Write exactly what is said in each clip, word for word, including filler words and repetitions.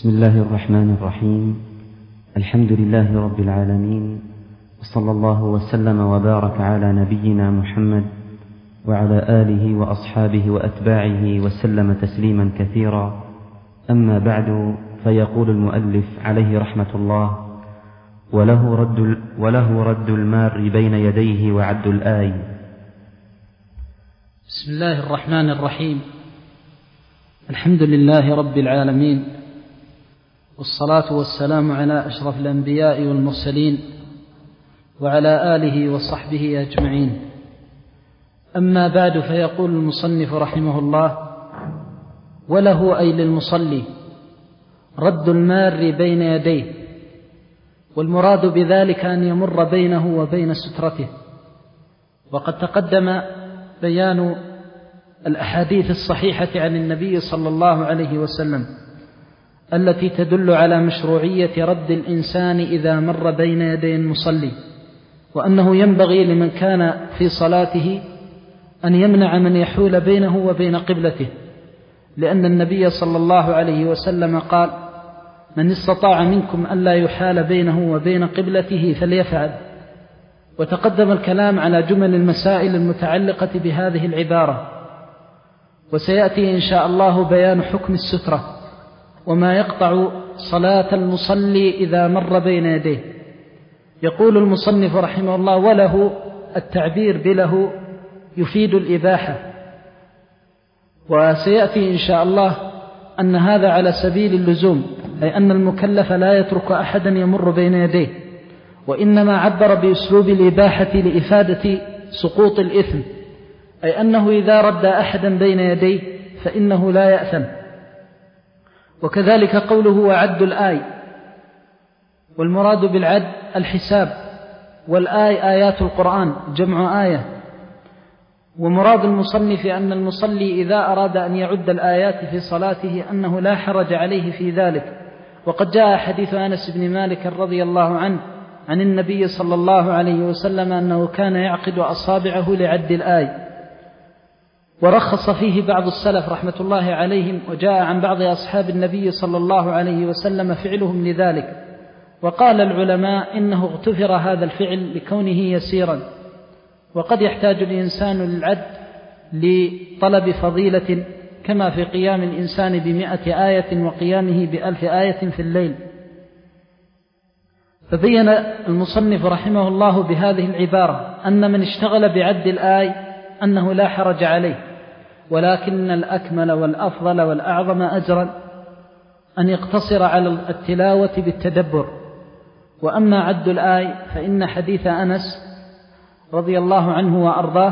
بسم الله الرحمن الرحيم. الحمد لله رب العالمين، وصلى الله وسلم وبارك على نبينا محمد وعلى آله وأصحابه وأتباعه وسلم تسليما كثيرا. أما بعد، فيقول المؤلف عليه رحمة الله: وله رد, وله رد المار بين يديه وعد الآي. بسم الله الرحمن الرحيم. الحمد لله رب العالمين، والصلاة والسلام على أشرف الأنبياء والمرسلين وعلى آله وصحبه أجمعين. أما بعد، فيقول المصنف رحمه الله: وله أي للمصلي رد المار بين يديه، والمراد بذلك أن يمر بينه وبين سترته. وقد تقدم بيان الأحاديث الصحيحة عن النبي صلى الله عليه وسلم التي تدل على مشروعية رد الإنسان إذا مر بين يدي المصلي، وأنه ينبغي لمن كان في صلاته أن يمنع من يحول بينه وبين قبلته، لأن النبي صلى الله عليه وسلم قال: من استطاع منكم ألا يحال بينه وبين قبلته فليفعل. وتقدم الكلام على جمل المسائل المتعلقة بهذه العبارة، وسيأتي إن شاء الله بيان حكم السترة وما يقطع صلاة المصلي إذا مر بين يديه. يقول المصنف رحمه الله: وله، التعبير بله يفيد الإباحة، وسيأتي إن شاء الله أن هذا على سبيل اللزوم، أي أن المكلف لا يترك أحدا يمر بين يديه، وإنما عبر بأسلوب الإباحة لإفادة سقوط الإثم، أي أنه إذا رد أحدا بين يديه فإنه لا يأثم. وكذلك قوله: وعد الآي، والمراد بالعد الحساب، والآي آيات القرآن جمع آية. ومراد المصنف أن المصلي إذا أراد أن يعد الآيات في صلاته أنه لا حرج عليه في ذلك. وقد جاء حديث أنس بن مالك رضي الله عنه عن النبي صلى الله عليه وسلم أنه كان يعقد أصابعه لعد الآي، ورخص فيه بعض السلف رحمة الله عليهم، وجاء عن بعض أصحاب النبي صلى الله عليه وسلم فعلهم لذلك. وقال العلماء إنه اغتفر هذا الفعل لكونه يسيرا، وقد يحتاج الإنسان للعد لطلب فضيلة، كما في قيام الإنسان بمئة آية وقيامه بألف آية في الليل. فبين المصنف رحمه الله بهذه العبارة أن من اشتغل بعد الآي أنه لا حرج عليه، ولكن الأكمل والأفضل والأعظم أجرا أن يقتصر على التلاوة بالتدبر. وأما عد الآي فإن حديث أنس رضي الله عنه وأرضاه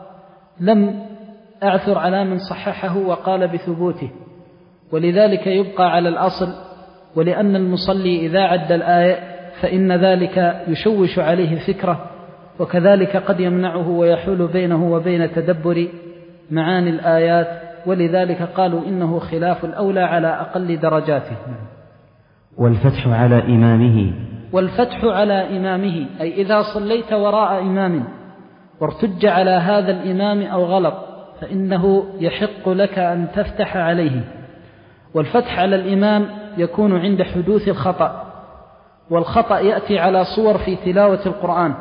لم أعثر على من صححه وقال بثبوته، ولذلك يبقى على الأصل. ولأن المصلي إذا عد الآية فإن ذلك يشوش عليه الفكرة، وكذلك قد يمنعه ويحول بينه وبين تدبر معاني الآيات، ولذلك قالوا إنه خلاف الأولى على أقل درجاته. والفتح على إمامه، والفتح على إمامه أي إذا صليت وراء إمام وارتج على هذا الإمام أو غلط فإنه يحق لك أن تفتح عليه. والفتح على الإمام يكون عند حدوث الخطأ، والخطأ يأتي على صور في تلاوة القرآن،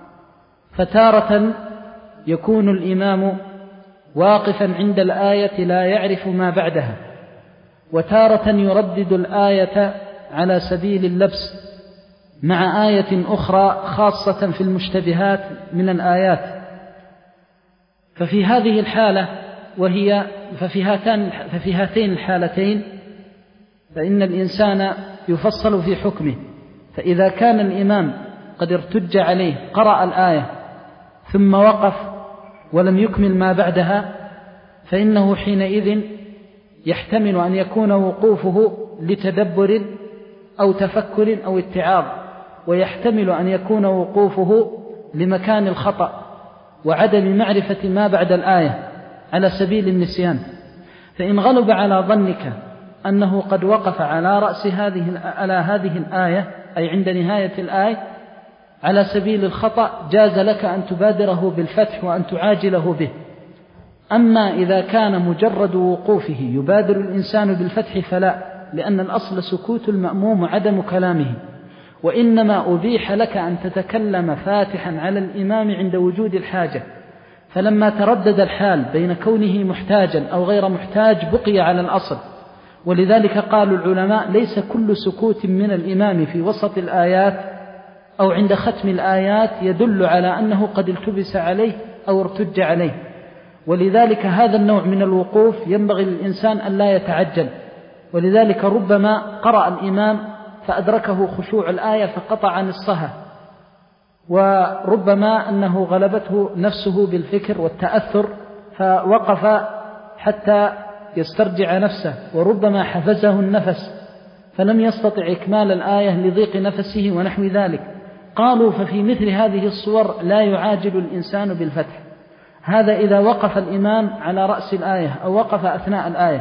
فتارة يكون الإمام واقفا عند الآية لا يعرف ما بعدها، وتارة يردد الآية على سبيل اللبس مع آية أخرى خاصة في المشتبهات من الآيات. ففي هذه الحالة وهي ففي هاتين, ففي هاتين الحالتين فإن الإنسان يفصل في حكمه. فإذا كان الإمام قد ارتج عليه قرأ الآية ثم وقف ولم يكمل ما بعدها، فإنه حينئذ يحتمل أن يكون وقوفه لتدبر أو تفكر أو اتعاظ، ويحتمل أن يكون وقوفه لمكان الخطأ وعدم معرفة ما بعد الآية على سبيل النسيان. فإن غلب على ظنك أنه قد وقف على رأس هذه على هذه الآية أي عند نهاية الآية على سبيل الخطأ، جاز لك أن تبادره بالفتح وأن تعاجله به. أما إذا كان مجرد وقوفه يبادر الإنسان بالفتح فلا، لأن الأصل سكوت المأموم وعدم كلامه، وإنما أبيح لك أن تتكلم فاتحا على الإمام عند وجود الحاجة، فلما تردد الحال بين كونه محتاجا أو غير محتاج بقي على الأصل. ولذلك قالوا العلماء ليس كل سكوت من الإمام في وسط الآيات أو عند ختم الآيات يدل على أنه قد التبس عليه أو ارتج عليه، ولذلك هذا النوع من الوقوف ينبغي للإنسان أن لا يتعجل. ولذلك ربما قرأ الإمام فأدركه خشوع الآية فقطع نصها، وربما أنه غلبته نفسه بالفكر والتأثر فوقف حتى يسترجع نفسه، وربما حفزه النفس فلم يستطع إكمال الآية لضيق نفسه ونحو ذلك. قالوا ففي مثل هذه الصور لا يعاجل الإنسان بالفتح، هذا إذا وقف الإمام على رأس الآية أو وقف أثناء الآية،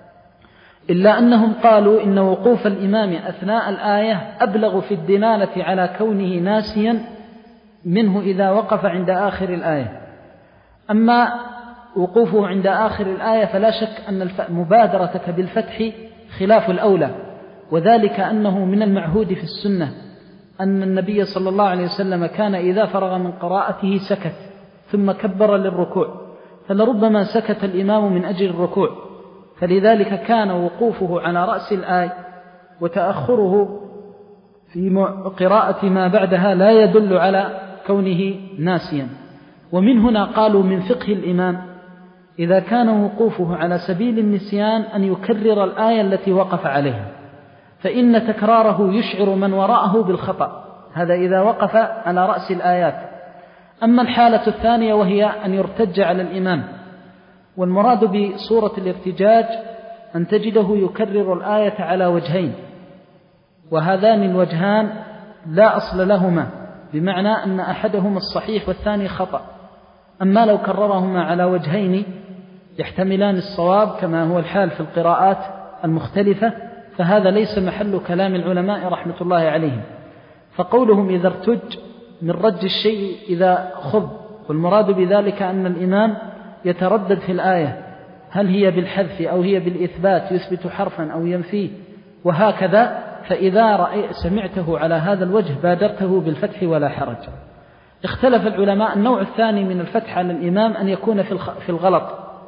إلا أنهم قالوا إن وقوف الإمام أثناء الآية أبلغ في الدلالة على كونه ناسيا منه إذا وقف عند آخر الآية. أما وقوفه عند آخر الآية فلا شك أن مبادرتك بالفتح خلاف الأولى، وذلك أنه من المعهود في السنة أن النبي صلى الله عليه وسلم كان إذا فرغ من قراءته سكت ثم كبر للركوع، فلربما سكت الإمام من أجل الركوع، فلذلك كان وقوفه على رأس الآية وتأخره في قراءة ما بعدها لا يدل على كونه ناسيا. ومن هنا قالوا من فقه الإمام إذا كان وقوفه على سبيل النسيان أن يكرر الآية التي وقف عليها، فإن تكراره يشعر من وراءه بالخطأ، هذا إذا وقف على رأس الآيات. أما الحالة الثانية وهي أن يرتج على الإمام، والمراد بصورة الارتجاج أن تجده يكرر الآية على وجهين، وهذان الوجهان لا أصل لهما، بمعنى أن أحدهما الصحيح والثاني خطأ. أما لو كررهما على وجهين يحتملان الصواب كما هو الحال في القراءات المختلفة، فهذا ليس محل كلام العلماء رحمة الله عليهم. فقولهم إذا ارتج من رج الشيء إذا خض، والمراد بذلك أن الإمام يتردد في الآية هل هي بالحذف أو هي بالإثبات، يثبت حرفا أو ينفيه وهكذا، فإذا رأي سمعته على هذا الوجه بادرته بالفتح ولا حرج. اختلف العلماء النوع الثاني من الفتح على الإمام أن يكون في الغلط،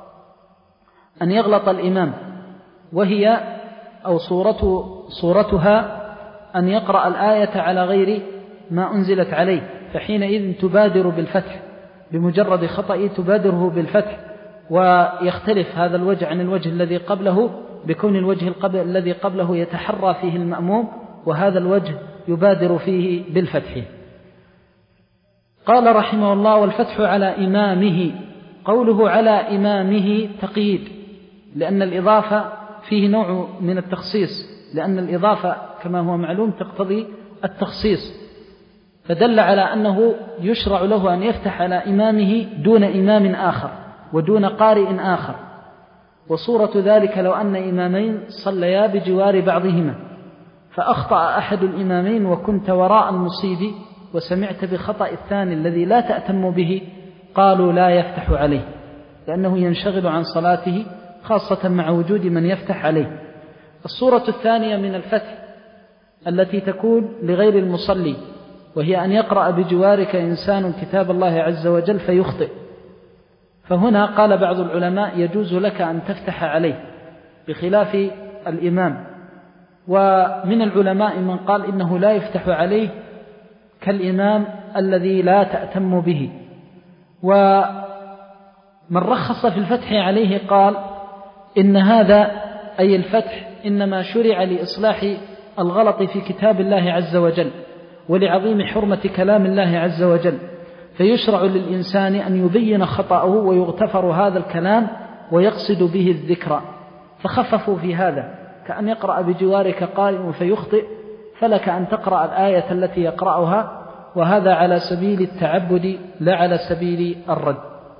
أن يغلط الإمام، وهي أو صورته صورتها أن يقرأ الآية على غير ما أنزلت عليه، فحينئذ تبادر بالفتح، بمجرد خطأ تبادره بالفتح، ويختلف هذا الوجه عن الوجه الذي قبله بكون الوجه الذي قبله يتحرى فيه المأموم، وهذا الوجه يبادر فيه بالفتح. قال رحمه الله والفتح على إمامه. قوله على إمامه تقييد، لأن الإضافة فيه نوع من التخصيص، لأن الإضافة كما هو معلوم تقتضي التخصيص، فدل على أنه يشرع له أن يفتح على إمامه دون إمام آخر ودون قارئ آخر. وصورة ذلك لو أن إمامين صليا بجوار بعضهما فأخطأ أحد الإمامين وكنت وراء المصيب وسمعت بخطأ الثاني الذي لا تأتم به، قالوا لا يفتح عليه، لأنه ينشغل عن صلاته خاصة مع وجود من يفتح عليه. الصورة الثانية من الفتح التي تكون لغير المصلي، وهي أن يقرأ بجوارك إنسان كتاب الله عز وجل فيخطئ، فهنا قال بعض العلماء يجوز لك أن تفتح عليه بخلاف الإمام. ومن العلماء من قال إنه لا يفتح عليه كالإمام الذي لا تأتم به. ومن رخص في الفتح عليه قال إن هذا أي الفتح إنما شرع لإصلاح الغلط في كتاب الله عز وجل ولعظيم حرمة كلام الله عز وجل، فيشرع للإنسان أن يبين خطأه ويغتفر هذا الكلام ويقصد به الذكر، فخففوا في هذا، كأن يقرأ بجوارك قارئ فيخطئ فلك أن تقرأ الآية التي يقرأها، وهذا على سبيل التعبد لا على سبيل الرد.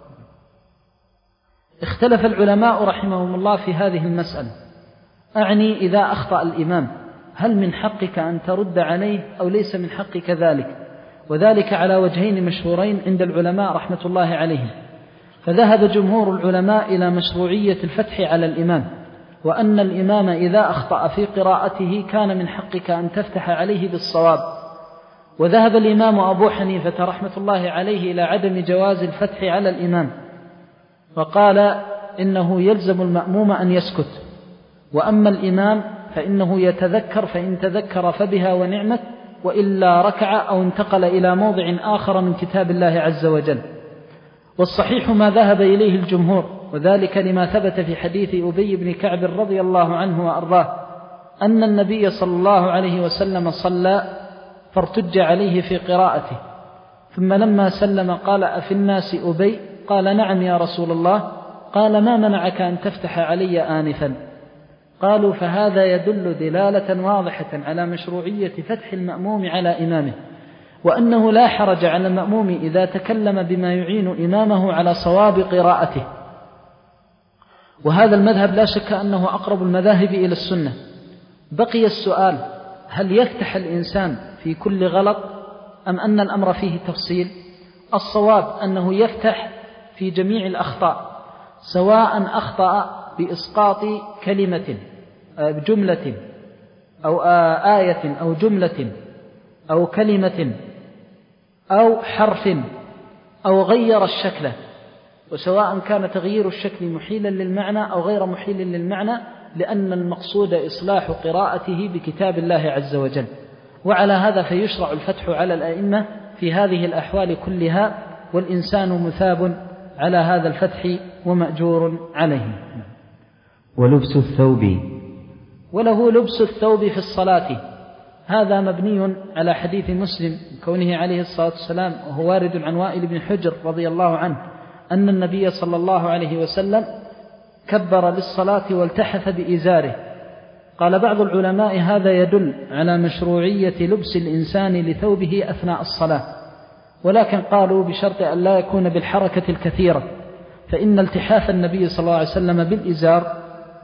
اختلف العلماء رحمهم الله في هذه المسألة، أعني إذا أخطأ الإمام هل من حقك أن ترد عليه أو ليس من حقك ذلك؟ وذلك على وجهين مشهورين عند العلماء رحمة الله عليهم. فذهب جمهور العلماء إلى مشروعية الفتح على الإمام، وأن الإمام إذا أخطأ في قراءته كان من حقك أن تفتح عليه بالصواب. وذهب الإمام أبو حنيفة رحمة الله عليه إلى عدم جواز الفتح على الإمام، وقال إنه يلزم المأموم أن يسكت، وأما الإمام فإنه يتذكر، فإن تذكر فبها ونعمت، وإلا ركع أو انتقل إلى موضع آخر من كتاب الله عز وجل. والصحيح ما ذهب إليه الجمهور، وذلك لما ثبت في حديث أبي بن كعب رضي الله عنه وأرضاه أن النبي صلى الله عليه وسلم صلى فارتج عليه في قراءته، ثم لما سلم قال: أفي الناس أبي؟ قال: نعم يا رسول الله. قال: ما منعك أن تفتح علي آنفا؟ قالوا: فهذا يدل دلالة واضحة على مشروعية فتح المأموم على إمامه، وأنه لا حرج على المأموم إذا تكلم بما يعين إمامه على صواب قراءته. وهذا المذهب لا شك أنه أقرب المذاهب إلى السنة. بقي السؤال: هل يفتح الإنسان في كل غلط أم أن الأمر فيه تفصيل؟ الصواب أنه يفتح في جميع الأخطاء، سواء أخطأ بإسقاط كلمة جملة أو آية أو جملة أو كلمة أو حرف أو غير الشكل، وسواء كان تغيير الشكل محيلا للمعنى أو غير محيل للمعنى، لأن المقصود إصلاح قراءته بكتاب الله عز وجل. وعلى هذا فيشرع الفتح على الأئمة في هذه الأحوال كلها، والإنسان مثاب على هذا الفتح ومأجور عليه. ولبس الثوب، وله لبس الثوب في الصلاة، هذا مبني على حديث مسلم كونه عليه الصلاة والسلام، وهو وارد عن وائل بن حجر رضي الله عنه أن النبي صلى الله عليه وسلم كبر للصلاة والتحف بإزاره. قال بعض العلماء: هذا يدل على مشروعية لبس الإنسان لثوبه أثناء الصلاة، ولكن قالوا بشرط أن لا يكون بالحركة الكثيرة، فإن التحاف النبي صلى الله عليه وسلم بالإزار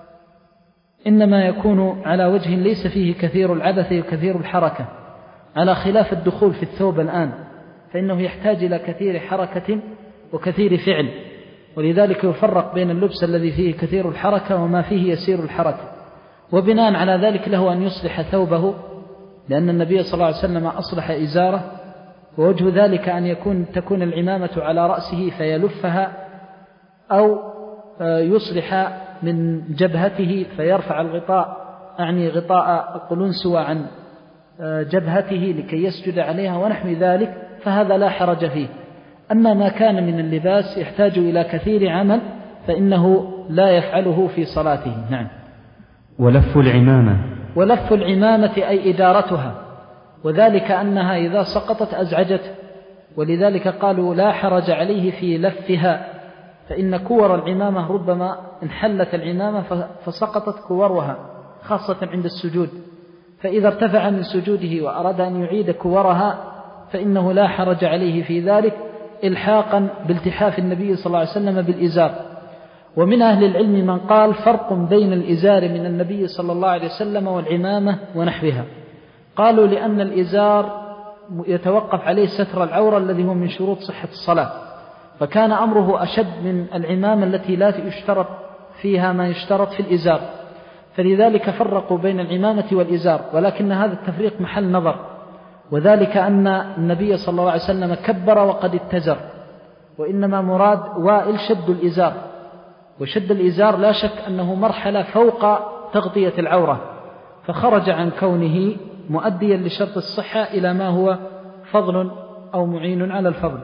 إنما يكون على وجه ليس فيه كثير العبث وكثير الحركة، على خلاف الدخول في الثوب الآن، فإنه يحتاج إلى كثير حركة وكثير فعل، ولذلك يفرق بين اللبس الذي فيه كثير الحركة وما فيه يسير الحركة. وبناء على ذلك له أن يصلح ثوبه، لأن النبي صلى الله عليه وسلم أصلح إزاره، ووجه ذلك أن يكون تكون العمامة على رأسه فيلفها، أو يصلح من جبهته فيرفع الغطاء، أعني غطاء القلنسوة عن جبهته لكي يسجد عليها ونحو ذلك، فهذا لا حرج فيه. أما ما كان من اللباس يحتاج إلى كثير عمل فإنه لا يفعله في صلاته. نعم. ولف العمامة، ولف العمامة أي إدارتها، وذلك أنها إذا سقطت أزعجته، ولذلك قالوا لا حرج عليه في لفها، فإن كور العمامة ربما انحلت العمامة فسقطت كورها، خاصة عند السجود، فإذا ارتفع من سجوده وأراد أن يعيد كورها فإنه لا حرج عليه في ذلك، إلحاقا بالتحاف النبي صلى الله عليه وسلم بالإزار. ومن أهل العلم من قال فرق بين الإزار من النبي صلى الله عليه وسلم والعمامة ونحوها، قالوا لأن الإزار يتوقف عليه ستر العورة الذي هو من شروط صحة الصلاة، فكان أمره أشد من العمامة التي لا يشترط فيها ما يشترط في الإزار، فلذلك فرقوا بين العمامة والإزار، ولكن هذا التفريق محل نظر، وذلك أن النبي صلى الله عليه وسلم كبر وقد اتزر، وإنما مراد وائل شد الإزار، وشد الإزار لا شك أنه مرحلة فوق تغطية العورة، فخرج عن كونه مؤديا لشرط الصحة إلى ما هو فضل أو معين على الفضل.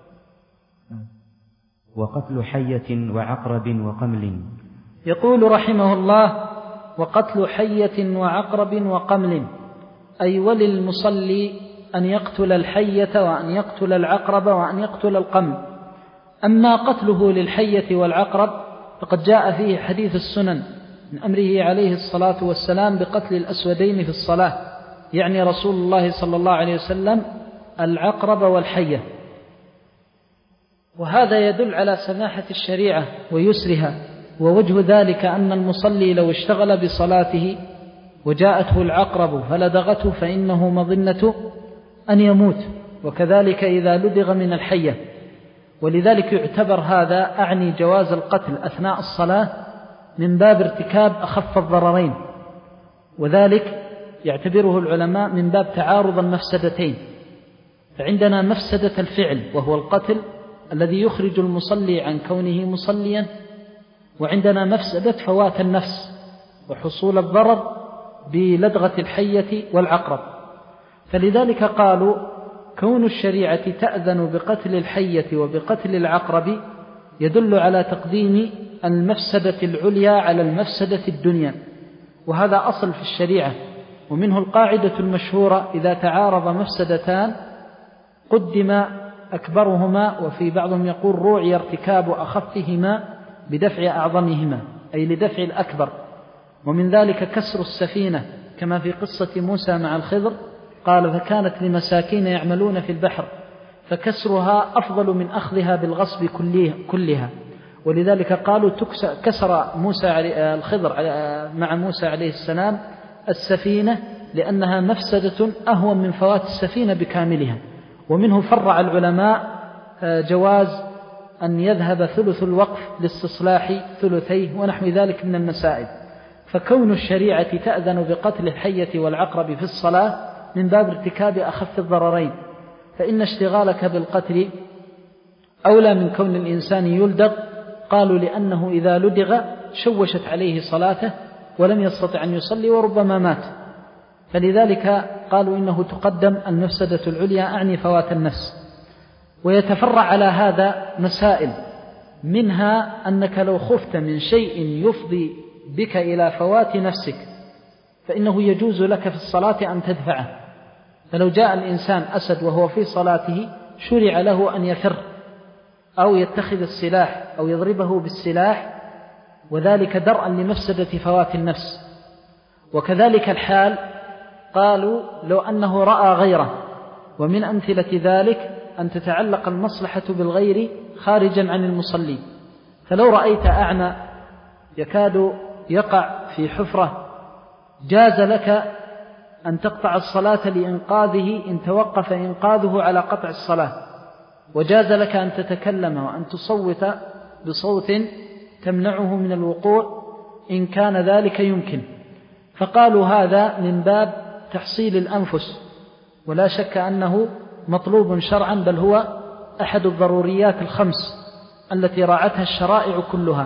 وقتل حية وعقرب وقمل. يقول رحمه الله: وقتل حية وعقرب وقمل، أي وللمصلي أن يقتل الحية وأن يقتل العقرب وأن يقتل القمل. أما قتله للحية والعقرب فقد جاء فيه حديث السنن من أمره عليه الصلاة والسلام بقتل الأسودين في الصلاة، يعني رسول الله صلى الله عليه وسلم العقرب والحية، وهذا يدل على سماحة الشريعة ويسرها. ووجه ذلك أن المصلي لو اشتغل بصلاته وجاءته العقرب فلدغته فإنه مظنة أن يموت، وكذلك إذا لدغ من الحية، ولذلك يعتبر هذا أعني جواز القتل أثناء الصلاة من باب ارتكاب أخف الضررين، وذلك يعتبره العلماء من باب تعارض المفسدتين. فعندنا مفسدة الفعل وهو القتل الذي يخرج المصلي عن كونه مصليا، وعندنا مفسدة فوات النفس وحصول الضرر بلدغة الحية والعقرب. فلذلك قالوا كون الشريعة تأذن بقتل الحية وبقتل العقرب يدل على تقديم المفسدة العليا على المفسدة الدنيا، وهذا أصل في الشريعة. ومنه القاعدة المشهورة: إذا تعارض مفسدتان قدم أكبرهما، وفي بعضهم يقول روعي ارتكاب أخفهما بدفع أعظمهما، أي لدفع الأكبر. ومن ذلك كسر السفينة كما في قصة موسى مع الخضر، قال: فكانت لمساكين يعملون في البحر فكسرها أفضل من أخذها بالغصب كلها. ولذلك قالوا كسر موسى الخضر مع موسى عليه السلام السفينة لأنها مفسدة أهون من فوات السفينة بكاملها. ومنه فرع العلماء جواز أن يذهب ثلث الوقف لاستصلاح ثلثيه ونحو ذلك من المسائل. فكون الشريعة تأذن بقتل الحية والعقرب في الصلاة من باب ارتكاب أخف الضررين، فإن اشتغالك بالقتل أولى من كون الإنسان يلدغ. قالوا لأنه إذا لدغ شوشت عليه صلاته ولم يستطع أن يصلي وربما مات، فلذلك قالوا إنه تقدم المفسدة العليا، أعني فوات النفس. ويتفرع على هذا مسائل، منها أنك لو خفت من شيء يفضي بك إلى فوات نفسك فإنه يجوز لك في الصلاة أن تدفعه. فلو جاء الإنسان أسد وهو في صلاته شرع له أن يفر أو يتخذ السلاح أو يضربه بالسلاح، وذلك درءا لمفسدة فوات النفس. وكذلك الحال قالوا لو أنه رأى غيره، ومن أمثلة ذلك أن تتعلق المصلحة بالغير خارجا عن المصلي. فلو رأيت أعمى يكاد يقع في حفرة جاز لك أن تقطع الصلاة لإنقاذه إن توقف إنقاذه على قطع الصلاة، وجاز لك أن تتكلم وأن تصوت بصوت تمنعه من الوقوع إن كان ذلك يمكن. فقالوا هذا من باب تحصيل الأنفس، ولا شك أنه مطلوب شرعا، بل هو أحد الضروريات الخمس التي راعتها الشرائع كلها.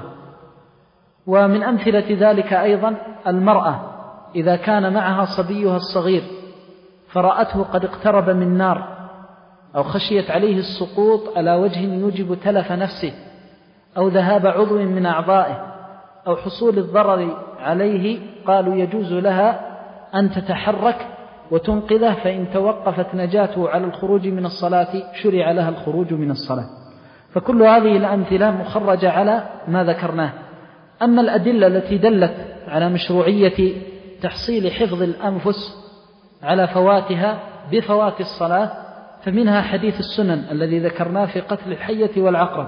ومن أمثلة ذلك أيضا المرأة إذا كان معها صبيها الصغير فرأته قد اقترب من نار أو خشيت عليه السقوط على وجه يوجب تلف نفسه أو ذهاب عضو من أعضائه أو حصول الضرر عليه، قالوا يجوز لها أن تتحرك وتنقذه، فإن توقفت نجاته على الخروج من الصلاة شرع لها الخروج من الصلاة. فكل هذه الأمثلة مخرجة على ما ذكرناه. أما الأدلة التي دلت على مشروعية تحصيل حفظ الأنفس على فواتها بفوات الصلاة فمنها حديث السنن الذي ذكرناه في قتل الحية والعقرب،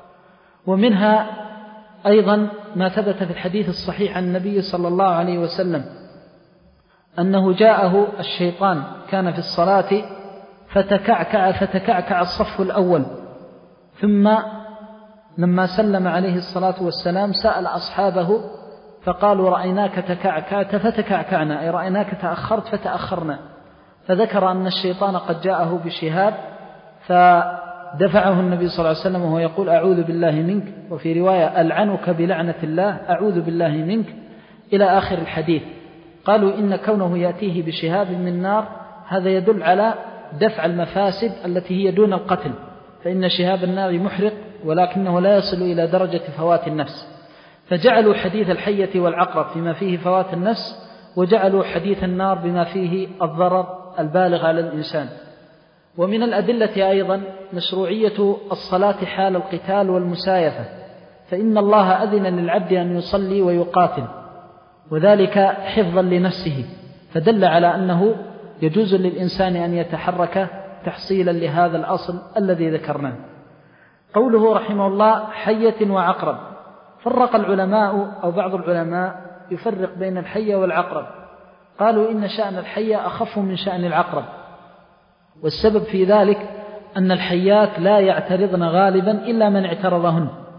ومنها أيضا ما ثبت في الحديث الصحيح عن النبي صلى الله عليه وسلم أنه جاءه الشيطان كان في الصلاة فتكعكع فتكعكع الصف الأول، ثم لما سلم عليه الصلاة والسلام سأل أصحابه فقالوا رأيناك تكعكعت فتكعكعنا، أي رأيناك تأخرت فتأخرنا. فذكر أن الشيطان قد جاءه بشهاب فدفعه النبي صلى الله عليه وسلم وهو يقول أعوذ بالله منك، وفي رواية ألعنك بلعنة الله، أعوذ بالله منك، إلى آخر الحديث. قالوا إن كونه يأتيه بشهاب من نار هذا يدل على دفع المفاسد التي هي دون القتل، فإن شهاب النار محرق ولكنه لا يصل إلى درجة فوات النفس. فجعلوا حديث الحية والعقرب فيما فيه فوات النفس، وجعلوا حديث النار بما فيه الضرر البالغ على الإنسان. ومن الأدلة أيضا مشروعية الصلاة حال القتال والمسايفة، فإن الله أذن للعبد أن يصلي ويقاتل، وذلك حفظا لنفسه، فدل على أنه يجوز للإنسان أن يتحرك تحصيلا لهذا الأصل الذي ذكرناه. قوله رحمه الله حية وعقرب، فرق العلماء أو بعض العلماء يفرق بين الحية والعقرب، قالوا إن شأن الحية أخف من شأن العقرب، والسبب في ذلك أن الحيات لا يعترضن غالبا إلا من اعترضهن،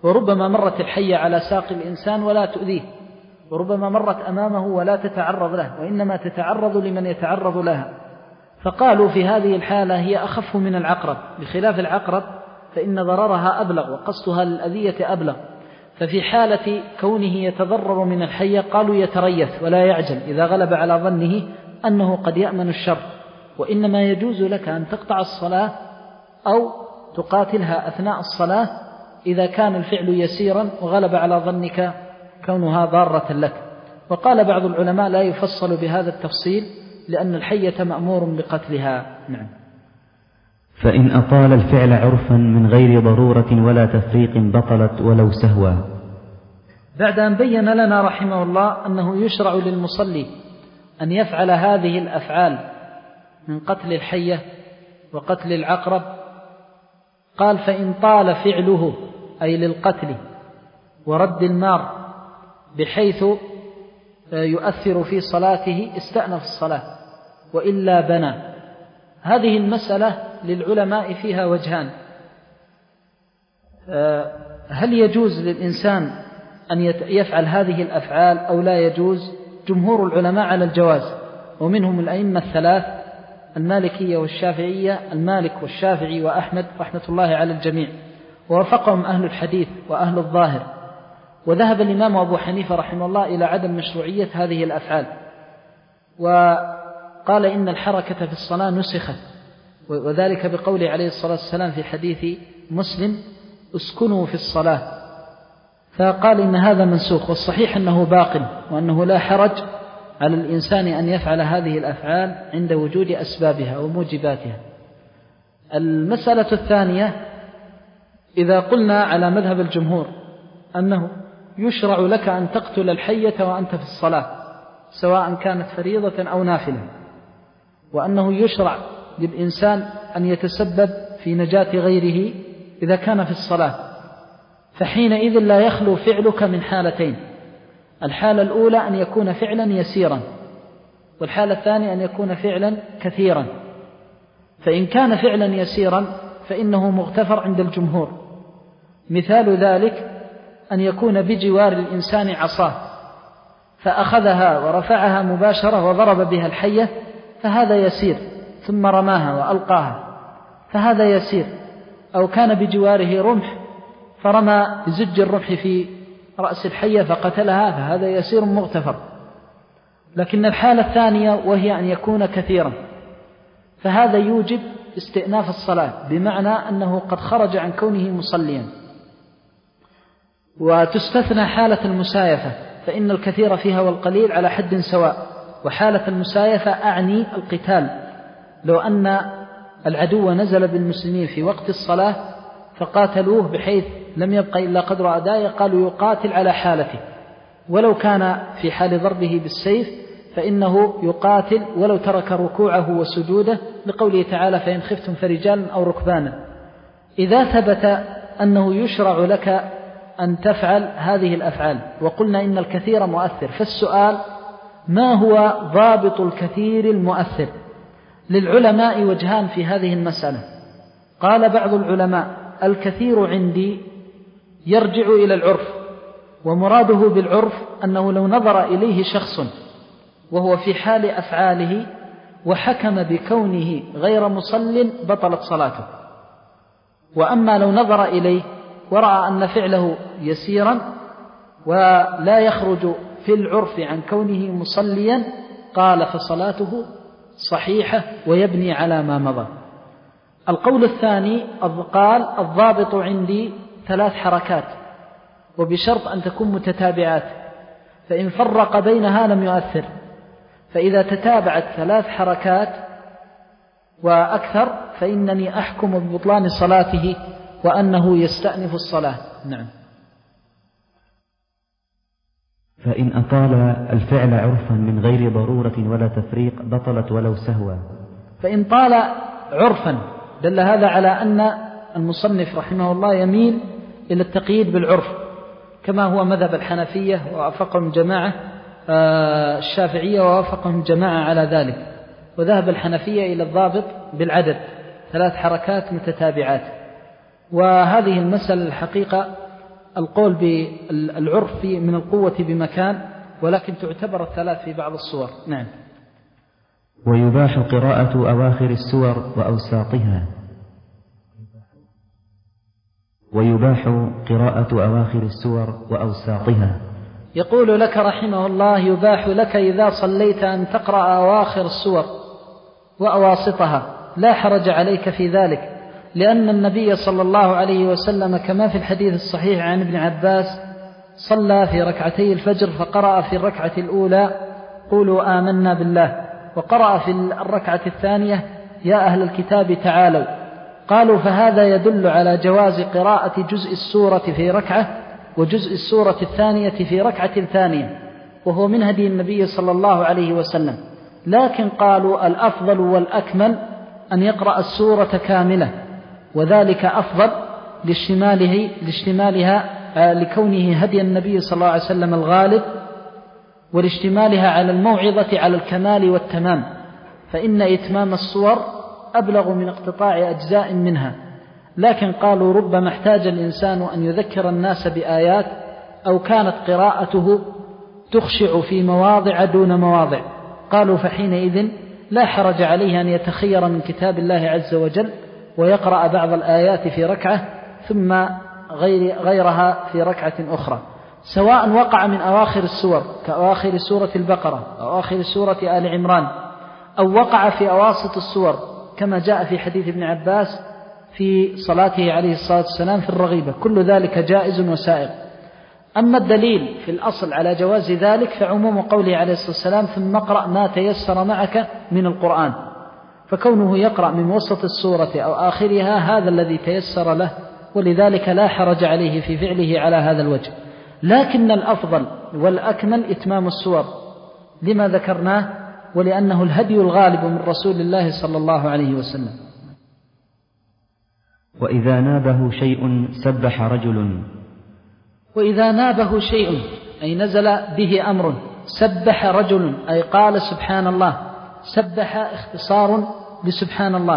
وربما مرت الحية على ساق الإنسان ولا تؤذيه، وربما مرت أمامه ولا تتعرض له، وإنما تتعرض لمن يتعرض لها. فقالوا في هذه الحالة هي أخف من العقرب، بخلاف العقرب فإن ضررها أبلغ وقصدها للأذية أبلغ. ففي حالة كونه يتضرر من الحية قالوا يتريث ولا يعجل إذا غلب على ظنه أنه قد يأمن الشر، وإنما يجوز لك أن تقطع الصلاة أو تقاتلها أثناء الصلاة إذا كان الفعل يسيرا وغلب على ظنك كونها ضارة لك. وقال بعض العلماء لا يفصل بهذا التفصيل لأن الحية مأمور بقتلها. نعم. فإن أطال الفعل عرفا من غير ضرورة ولا تفريق بطلت ولو سهوا. بعد أن بين لنا رحمه الله أنه يشرع للمصلي أن يفعل هذه الأفعال من قتل الحية وقتل العقرب، قال فإن طال فعله أي للقتل ورد النار بحيث يؤثر في صلاته استأنف الصلاة وإلا بنى. هذه المسألة للعلماء فيها وجهان: هل يجوز للإنسان أن يفعل هذه الأفعال أو لا يجوز؟ جمهور العلماء على الجواز، ومنهم الأئمة الثلاث المالكية والشافعية، المالك والشافعي وأحمد رحمة الله على الجميع، ووافقهم أهل الحديث وأهل الظاهر. وذهب الإمام أبو حنيفة رحمه الله إلى عدم مشروعية هذه الأفعال، وقال إن الحركة في الصلاة نسخت، وذلك بقوله عليه الصلاة والسلام في حديث مسلم: اسكنوا في الصلاة. فقال إن هذا منسوخ، والصحيح أنه باق، وأنه لا حرج على الإنسان أن يفعل هذه الأفعال عند وجود أسبابها وموجباتها. المسألة الثانية: إذا قلنا على مذهب الجمهور أنه يشرع لك أن تقتل الحية وأنت في الصلاة سواء كانت فريضة أو نافلة، وأنه يشرع للإنسان أن يتسبب في نجاة غيره إذا كان في الصلاة، فحينئذ لا يخلو فعلك من حالتين: الحالة الأولى أن يكون فعلا يسيرا، والحالة الثانية أن يكون فعلا كثيرا. فإن كان فعلا يسيرا فإنه مغتفر عند الجمهور. مثال ذلك أن يكون بجوار الإنسان عصاه فأخذها ورفعها مباشرة وضرب بها الحية، فهذا يسير، ثم رماها وألقاها، فهذا يسير. أو كان بجواره رمح فرمى بزج الرمح في رأس الحية فقتلها، فهذا يسير مغتفر. لكن الحالة الثانية وهي أن يكون كثيرا، فهذا يوجب استئناف الصلاة، بمعنى أنه قد خرج عن كونه مصليا. وتستثنى حالة المسايفة، فإن الكثير فيها والقليل على حد سواء. وحالة المسايفة أعني القتال، لو أن العدو نزل بالمسلمين في وقت الصلاة فقاتلوه بحيث لم يبق إلا قدر أداء، قالوا يقاتل على حالته، ولو كان في حال ضربه بالسيف فإنه يقاتل ولو ترك ركوعه وسجوده، لقوله تعالى: فإن خفتم فرجالا أو ركبانا. إذا ثبت أنه يشرع لك أن تفعل هذه الأفعال، وقلنا إن الكثير مؤثر، فالسؤال: ما هو ضابط الكثير المؤثر؟ للعلماء وجهان في هذه المسألة. قال بعض العلماء: الكثير عندي يرجع إلى العرف، ومراده بالعرف أنه لو نظر إليه شخص وهو في حال أفعاله وحكم بكونه غير مصل بطلت صلاته. وأما لو نظر إليه ورأى أن فعله يسيرا ولا يخرج في العرف عن كونه مصليا، قال فصلاته صحيحة ويبني على ما مضى. القول الثاني قال: الضابط عندي ثلاث حركات، وبشرط أن تكون متتابعات، فإن فرق بينها لم يؤثر. فإذا تتابعت ثلاث حركات وأكثر فإنني أحكم ببطلان صلاته وأنه يستأنف الصلاة. نعم. فإن أطال الفعل عرفا من غير ضرورة ولا تفريق بطلت ولو سهوا. فإن طال عرفا دل هذا على أن المصنف رحمه الله يميل إلى التقييد بالعرف، كما هو مذهب الحنفية ووافقهم جماعة الشافعية ووافقهم جماعة على ذلك. وذهب الحنفية إلى الضابط بالعدد، ثلاث حركات متتابعات. وهذه المسألة الحقيقة القول بالعرف من القوة بمكان، ولكن تعتبر الثلاث في بعض الصور. نعم. ويباح قراءة أواخر السور وأوساطها ويباح قراءة أواخر السور وأوساطها يقول لك رحمه الله: يباح لك إذا صليت أن تقرأ أواخر السور وأواسطها، لا حرج عليك في ذلك، لأن النبي صلى الله عليه وسلم كما في الحديث الصحيح عن ابن عباس صلى في ركعتي الفجر فقرأ في الركعة الأولى قولوا آمنا بالله، وقرأ في الركعة الثانية يا أهل الكتاب تعالوا. قالوا: فهذا يدل على جواز قراءة جزء السورة في ركعة وجزء السورة الثانية في ركعة ثانية، وهو من هدي النبي صلى الله عليه وسلم. لكن قالوا الأفضل والأكمل أن يقرأ السورة كاملة، وذلك أفضل لاشتماله لاشتمالها لكونه هدي النبي صلى الله عليه وسلم الغالب، ولاشتمالها على الموعظة على الكمال والتمام، فإن إتمام الصور أبلغ من اقتطاع أجزاء منها. لكن قالوا ربما احتاج الإنسان أن يذكر الناس بآيات، أو كانت قراءته تخشع في مواضع دون مواضع، قالوا فحينئذ لا حرج عليه أن يتخير من كتاب الله عز وجل ويقرأ بعض الآيات في ركعة ثم غير غيرها في ركعة أخرى، سواء وقع من أواخر السور كأواخر سورة البقرة أو أواخر سورة آل عمران، أو وقع في أواسط السور كما جاء في حديث ابن عباس في صلاته عليه الصلاة والسلام في الرغيبة، كل ذلك جائز وسائغ. أما الدليل في الأصل على جواز ذلك فعموم قوله عليه الصلاة والسلام: ثم اقرأ ما تيسر معك من القرآن، فكونه يقرأ من وسط السورة أو آخرها هذا الذي تيسر له، ولذلك لا حرج عليه في فعله على هذا الوجه. لكن الأفضل والأكمل إتمام السور لما ذكرناه، ولأنه الهدي الغالب من رسول الله صلى الله عليه وسلم. وإذا نابه شيء سبح رجل وإذا نابه شيء أي نزل به أمر، سبح رجل أي قال سبحان الله، سبح اختصار لسبحان الله،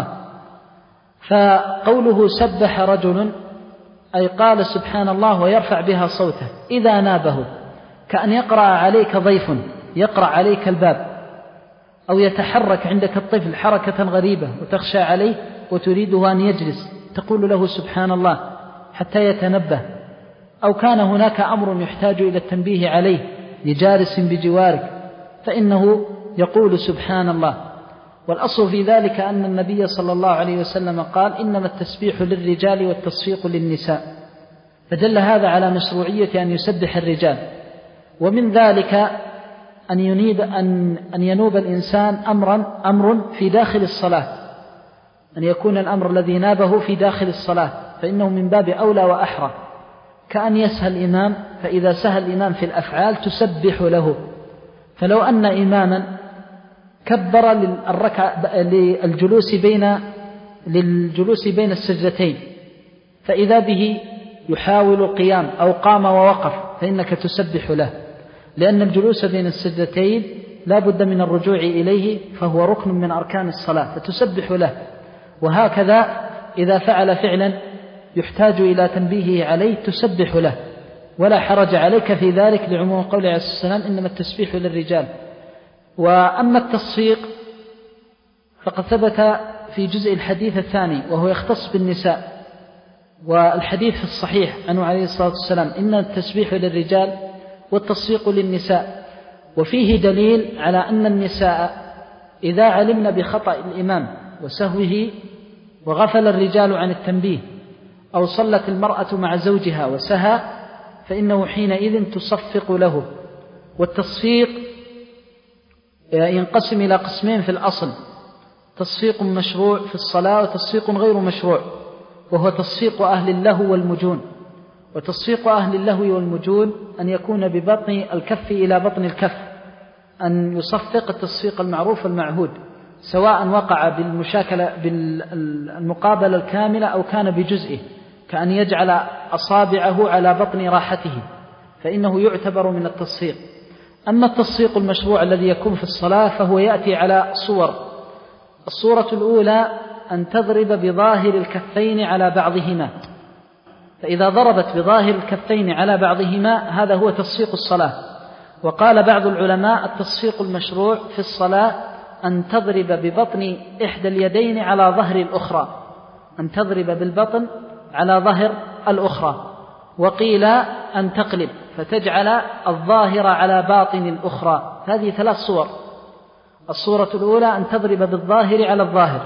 فقوله سبح رجل أي قال سبحان الله ويرفع بها صوته. إذا نابه كأن يقرأ عليك ضيف، يقرأ عليك الباب، أو يتحرك عندك الطفل حركة غريبة وتخشى عليه وتريده أن يجلس، تقول له سبحان الله حتى يتنبه، أو كان هناك أمر يحتاج إلى التنبيه عليه لجالس بجوارك فإنه يقول سبحان الله. والأصل في ذلك أن النبي صلى الله عليه وسلم قال: إنما التسبيح للرجال والتصفيق للنساء، فدل هذا على مشروعية أن يسبح الرجال. ومن ذلك أن ينيب أن أن ينوب الإنسان أمرا أمر في داخل الصلاة، أن يكون الأمر الذي نابه في داخل الصلاة، فإنه من باب أولى وأحرى، كأن يسهى الإمام، فإذا سهى الإمام في الأفعال تسبح له. فلو أن إماما كبر للركعة للجلوس بين للجلوس بين السجدتين، فإذا به يحاول القيام أو قام ووقف، فإنك تسبح له، لأن الجلوس بين السجدتين لا بد من الرجوع إليه، فهو ركن من أركان الصلاة، فتسبح له. وهكذا إذا فعل فعلا يحتاج إلى تنبيهه عليه تسبح له، ولا حرج عليك في ذلك لعموم قوله عليه الصلاة والسلام: إنما التسبيح للرجال. وأما التصفيق فقد ثبت في جزء الحديث الثاني وهو يختص بالنساء، والحديث في الصحيح عنه عليه الصلاة والسلام: إن التسبيح للرجال والتصفيق للنساء. وفيه دليل على أن النساء إذا علمن بخطأ الإمام وسهوه وغفل الرجال عن التنبيه، أو صلت المرأة مع زوجها وسهى، فإنه حينئذ تصفق له. والتصفيق ينقسم إلى قسمين في الأصل: تصفيق مشروع في الصلاة وتصفيق غير مشروع، وهو تصفيق أهل اللهو والمجون. وتصفيق أهل اللهو والمجون أن يكون ببطن الكف إلى بطن الكف، أن يصفق التصفيق المعروف المعهود، سواء وقع بالمشاكلة بالمقابلة الكاملة أو كان بجزئه، كأن يجعل أصابعه على بطن راحته، فإنه يعتبر من التصفيق. أما التصفيق المشروع الذي يكون في الصلاة فهو يأتي على صور. الصورة الأولى أن تضرب بظاهر الكفين على بعضهما، فإذا ضربت بظاهر الكفين على بعضهما هذا هو تصفيق الصلاة. وقال بعض العلماء التصفيق المشروع في الصلاة أن تضرب ببطن إحدى اليدين على ظهر الأخرى، أن تضرب بالبطن على ظهر الأخرى. وقيل أن تقلب فتجعل الظاهر على باطن الأخرى. هذه ثلاث صور. الصورة الأولى أن تضرب بالظاهر على الظاهر،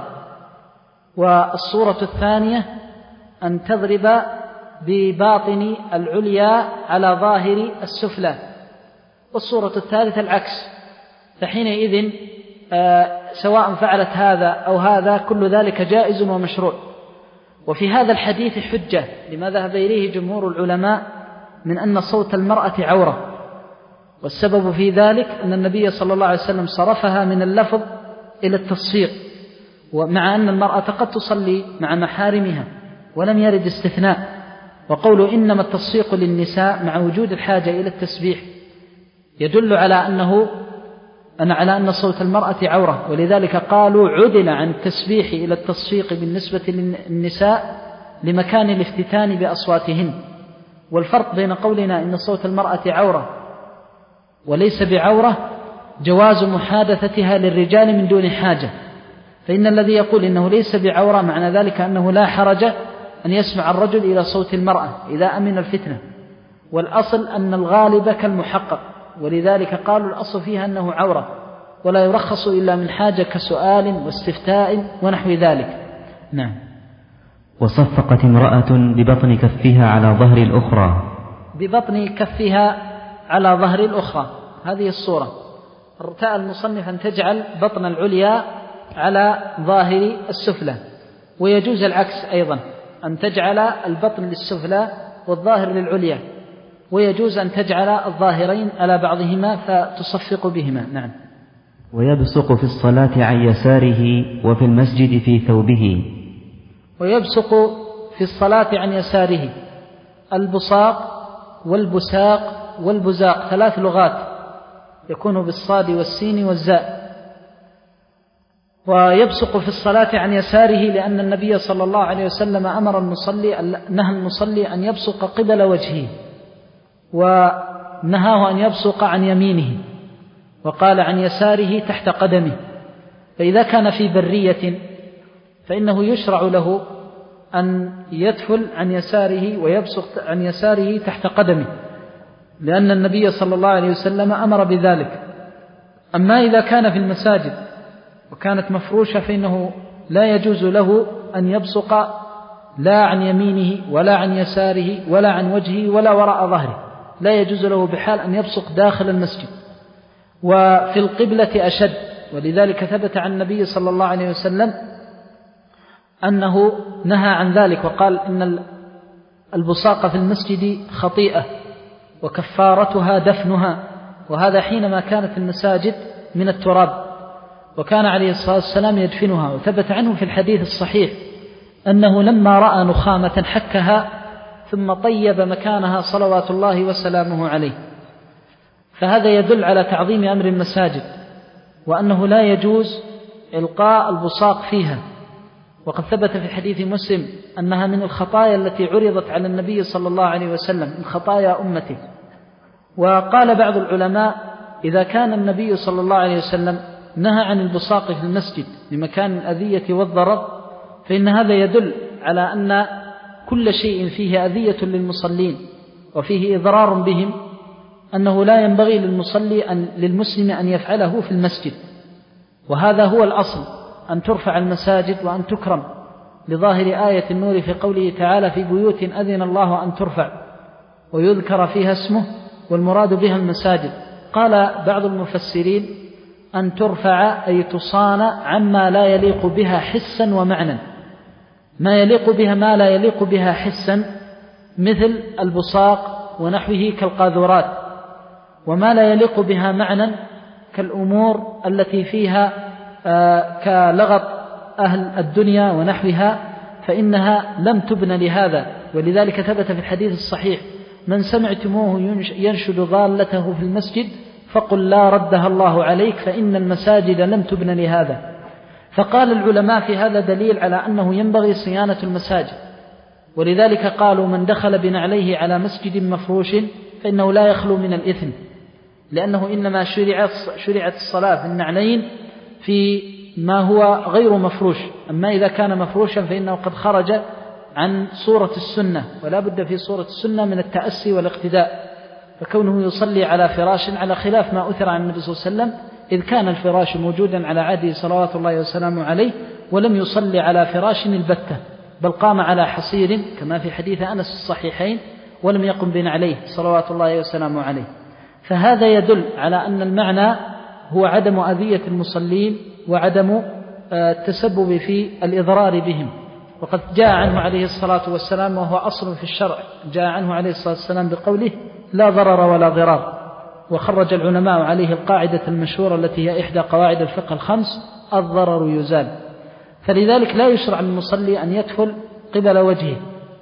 والصورة الثانية أن تضرب بباطن العليا على ظاهر السفلى، والصورة الثالثة العكس. فحينئذ آه سواء فعلت هذا أو هذا كل ذلك جائز ومشروع. وفي هذا الحديث حجة لما ذهب إليه جمهور العلماء من أن صوت المرأة عورة، والسبب في ذلك أن النبي صلى الله عليه وسلم صرفها من اللفظ إلى التصفيق، ومع أن المرأة قد تصلي مع محارمها ولم يرد استثناء. وقول إنما التصفيق للنساء مع وجود الحاجة إلى التسبيح يدل على أنه أن على أن صوت المرأة عورة، ولذلك قالوا عدل عن التسبيح إلى التصفيق بالنسبة للنساء لمكان الافتتان بأصواتهن. والفرق بين قولنا إن صوت المرأة عورة وليس بعورة جواز محادثتها للرجال من دون حاجة، فإن الذي يقول إنه ليس بعورة معنى ذلك أنه لا حرج أن يسمع الرجل إلى صوت المرأة إذا أمن الفتنة، والأصل أن الغالب كالمحقق، ولذلك قالوا الأصل فيها أنه عورة ولا يرخص إلا من حاجة كسؤال واستفتاء ونحو ذلك. نعم. وصفقت امرأة ببطن كفها على ظهر الأخرى، ببطن كفها على ظهر الأخرى، هذه الصورة. ارتأى المصنف أن تجعل بطن العليا على ظاهر السفلى، ويجوز العكس أيضا أن تجعل البطن للسفلى والظاهر للعليا، ويجوز أن تجعل الظاهرين على بعضهما فتصفق بهما. نعم. ويبصق في الصلاة عن يساره وفي المسجد في ثوبه، ويبصق في الصلاة عن يساره. البصاق والبساق والبزاق ثلاث لغات يكون بالصاد والسين والزاء. ويبصق في الصلاة عن يساره لأن النبي صلى الله عليه وسلم أمر المصلي نهى المصلي أن يبصق قبل وجهه، ونهاه أن يبصق عن يمينه، وقال عن يساره تحت قدمه. فإذا كان في برية فإنه يشرع له أن يدفل عن يساره ويبصق عن يساره تحت قدمه، لأن النبي صلى الله عليه وسلم أمر بذلك. أما إذا كان في المساجد وكانت مفروشة فإنه لا يجوز له أن يبصق لا عن يمينه ولا عن يساره ولا عن وجهه ولا وراء ظهره، لا يجوز له بحال أن يبصق داخل المسجد. وفي القبلة أشد، ولذلك ثبت عن النبي صلى الله عليه وسلم أنه نهى عن ذلك، وقال إن البصاق في المسجد خطيئة وكفارتها دفنها، وهذا حينما كانت المساجد من التراب، وكان عليه الصلاة والسلام يدفنها. وثبت عنه في الحديث الصحيح أنه لما رأى نخامة حكها ثم طيب مكانها صلوات الله وسلامه عليه. فهذا يدل على تعظيم أمر المساجد، وأنه لا يجوز إلقاء البصاق فيها. وقد ثبت في حديث مسلم أنها من الخطايا التي عرضت على النبي صلى الله عليه وسلم من خطايا أمته. وقال بعض العلماء إذا كان النبي صلى الله عليه وسلم نهى عن البصاق في المسجد لمكان الأذية والضرر، فإن هذا يدل على أن كل شيء فيه أذية للمصلين وفيه إضرار بهم أنه لا ينبغي للمصلي أن للمسلم أن يفعله في المسجد. وهذا هو الأصل، أن ترفع المساجد وأن تكرم، لظاهر آية النور في قوله تعالى في بيوت أذن الله أن ترفع ويذكر فيها اسمه، والمراد بها المساجد. قال بعض المفسرين أن ترفع أي تصان عما لا يليق بها حسا ومعنى. ما يليق بها ما لا يليق بها حسا مثل البصاق ونحوه كالقاذورات، وما لا يليق بها معنى كالأمور التي فيها آه كلغط أهل الدنيا ونحوها، فإنها لم تبن لهذا. ولذلك ثبت في الحديث الصحيح من سمعتموه ينشد ضالته في المسجد فقل لا ردها الله عليك فإن المساجد لم تبن لهذا. فقال العلماء في هذا دليل على أنه ينبغي صيانة المساجد، ولذلك قالوا من دخل بنعليه على مسجد مفروش فإنه لا يخلو من الإثم، لأنه إنما شرعت الصلاة في النعلين في ما هو غير مفروش، أما إذا كان مفروشا فإنه قد خرج عن صورة السنة، ولا بد في صورة السنة من التأسي والاقتداء. فكونه يصلي على فراش على خلاف ما أثر عن النبي صلى الله عليه وسلم، إذ كان الفراش موجودا على عهده صلوات الله وسلامه عليه، ولم يصلي على فراش البتة، بل قام على حصير كما في حديث أنس الصحيحين، ولم يقم بنعليه صلوات الله وسلامه عليه. فهذا يدل على أن المعنى هو عدم أذية المصلين وعدم التسبب في الإضرار بهم. وقد جاء عنه عليه الصلاة والسلام، وهو أصل في الشرع، جاء عنه عليه الصلاة والسلام بقوله لا ضرر ولا ضرار. وخرج العلماء عليه القاعدة المشهورة التي هي إحدى قواعد الفقه الخمس: الضرر يزال. فلذلك لا يشرع للمصلي أن يدخل قبل وجهه،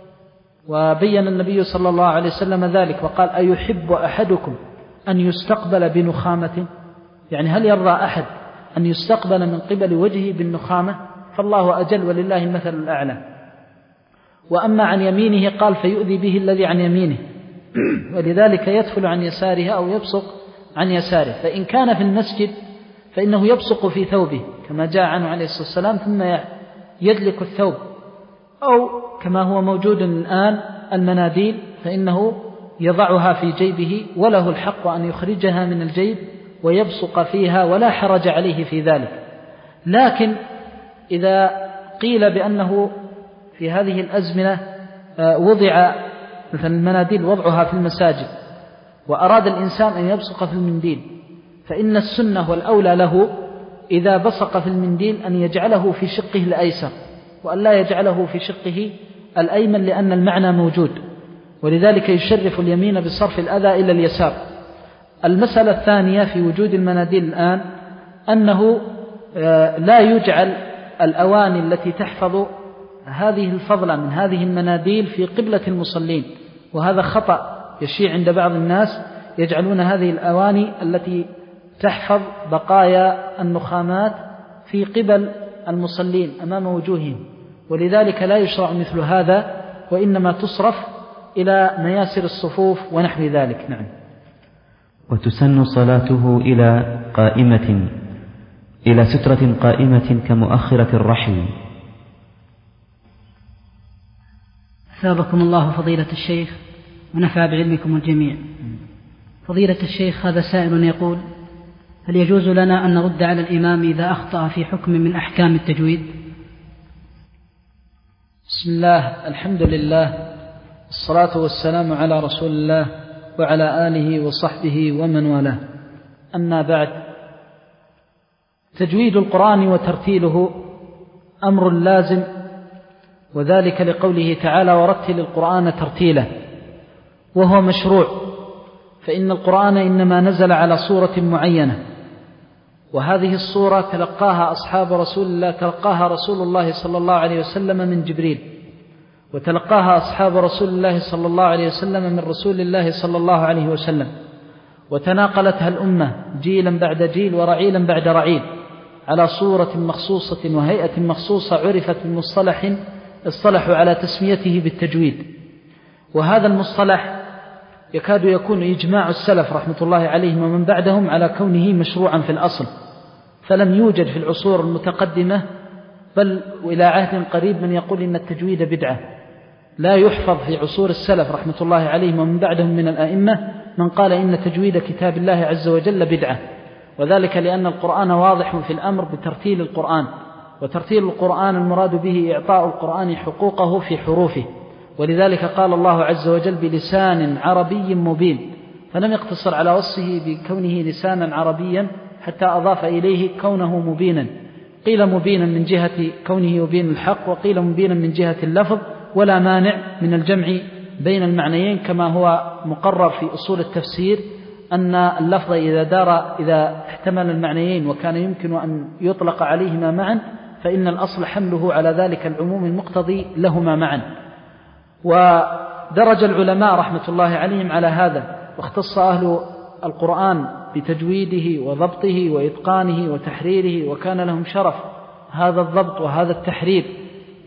وبين النبي صلى الله عليه وسلم ذلك وقال: أيحب أحدكم أن يستقبل بنخامة؟ يعني هل يرضى أحد أن يستقبل من قبل وجهه بالنخامة؟ فالله أجل ولله المثل الأعلى. وأما عن يمينه قال: فيؤذي به الذي عن يمينه، ولذلك يدخل عن يساره أو يبصق عن يساره. فإن كان في المسجد فإنه يبصق في ثوبه كما جاء عنه عليه الصلاة والسلام، ثم يدلك الثوب، أو كما هو موجود الآن المناديل فإنه يضعها في جيبه، وله الحق أن يخرجها من الجيب ويبصق فيها ولا حرج عليه في ذلك. لكن إذا قيل بأنه في هذه الأزمنة وضع مثل المناديل وضعها في المساجد، وأراد الإنسان أن يبصق في المنديل، فإن السنة والأولى له إذا بصق في المنديل أن يجعله في شقه الأيسر، وأن لا يجعله في شقه الأيمن، لأن المعنى موجود، ولذلك يشرف اليمين بصرف الأذى إلى اليسار. المسألة الثانية في وجود المناديل الآن أنه لا يجعل الأواني التي تحفظ هذه الفضلة من هذه المناديل في قبلة المصلين، وهذا خطأ يشيع عند بعض الناس، يجعلون هذه الأواني التي تحفظ بقايا النخامات في قبل المصلين أمام وجوههم، ولذلك لا يشرع مثل هذا، وإنما تصرف إلى مياسر الصفوف ونحو ذلك. نعم. وتسن صلاته إلى قائمة إلى سترة قائمة كمؤخرة الرحل. ثابكم الله فضيلة الشيخ ونفع بعلمكم الجميع. فضيلة الشيخ، هذا سائل يقول: هل يجوز لنا أن نرد على الإمام إذا أخطأ في حكم من أحكام التجويد؟ بسم الله، الحمد لله، الصلاة والسلام على رسول الله وعلى آله وصحبه ومن والاه. أما بعد، تجويد القرآن وترتيله أمر لازم، وذلك لقوله تعالى: ورتل القرآن ترتيلا، وهو مشروع، فإن القرآن إنما نزل على صورة معينة، وهذه الصورة تلقاها أصحاب رسول الله تلقاها رسول الله صلى الله عليه وسلم من جبريل، وتلقاها أصحاب رسول الله صلى الله عليه وسلم من رسول الله صلى الله عليه وسلم، وتناقلتها الأمة جيلا بعد جيل ورعيلا بعد رعيل على صورة مخصوصة وهيئة مخصوصة عرفت بمصطلح اصطلحوا على تسميته بالتجويد. وهذا المصطلح يكاد يكون إجماع السلف رحمة الله عليهم ومن بعدهم على كونه مشروعا في الأصل، فلم يوجد في العصور المتقدمة بل إلى عهد قريب من يقول إن التجويد بدعة. لا يحفظ في عصور السلف رحمة الله عليهم ومن بعدهم من الأئمة من قال إن تجويد كتاب الله عز وجل بدعة، وذلك لأن القرآن واضح في الأمر بترتيل القرآن، وترتيل القرآن المراد به إعطاء القرآن حقوقه في حروفه، ولذلك قال الله عز وجل بلسان عربي مبين، فلم يقتصر على وصفه بكونه لسانا عربيا حتى أضاف إليه كونه مبينا، قيل مبينا من جهة كونه يبين الحق، وقيل مبينا من جهة اللفظ، ولا مانع من الجمع بين المعنيين كما هو مقرر في أصول التفسير أن اللفظ إذا دار إذا احتمل المعنيين وكان يمكن أن يطلق عليهما معا فإن الأصل حمله على ذلك العموم المقتضي لهما معا. ودرج العلماء رحمة الله عليهم على هذا، واختص أهل القرآن بتجويده وضبطه وإتقانه وتحريره، وكان لهم شرف هذا الضبط وهذا التحرير،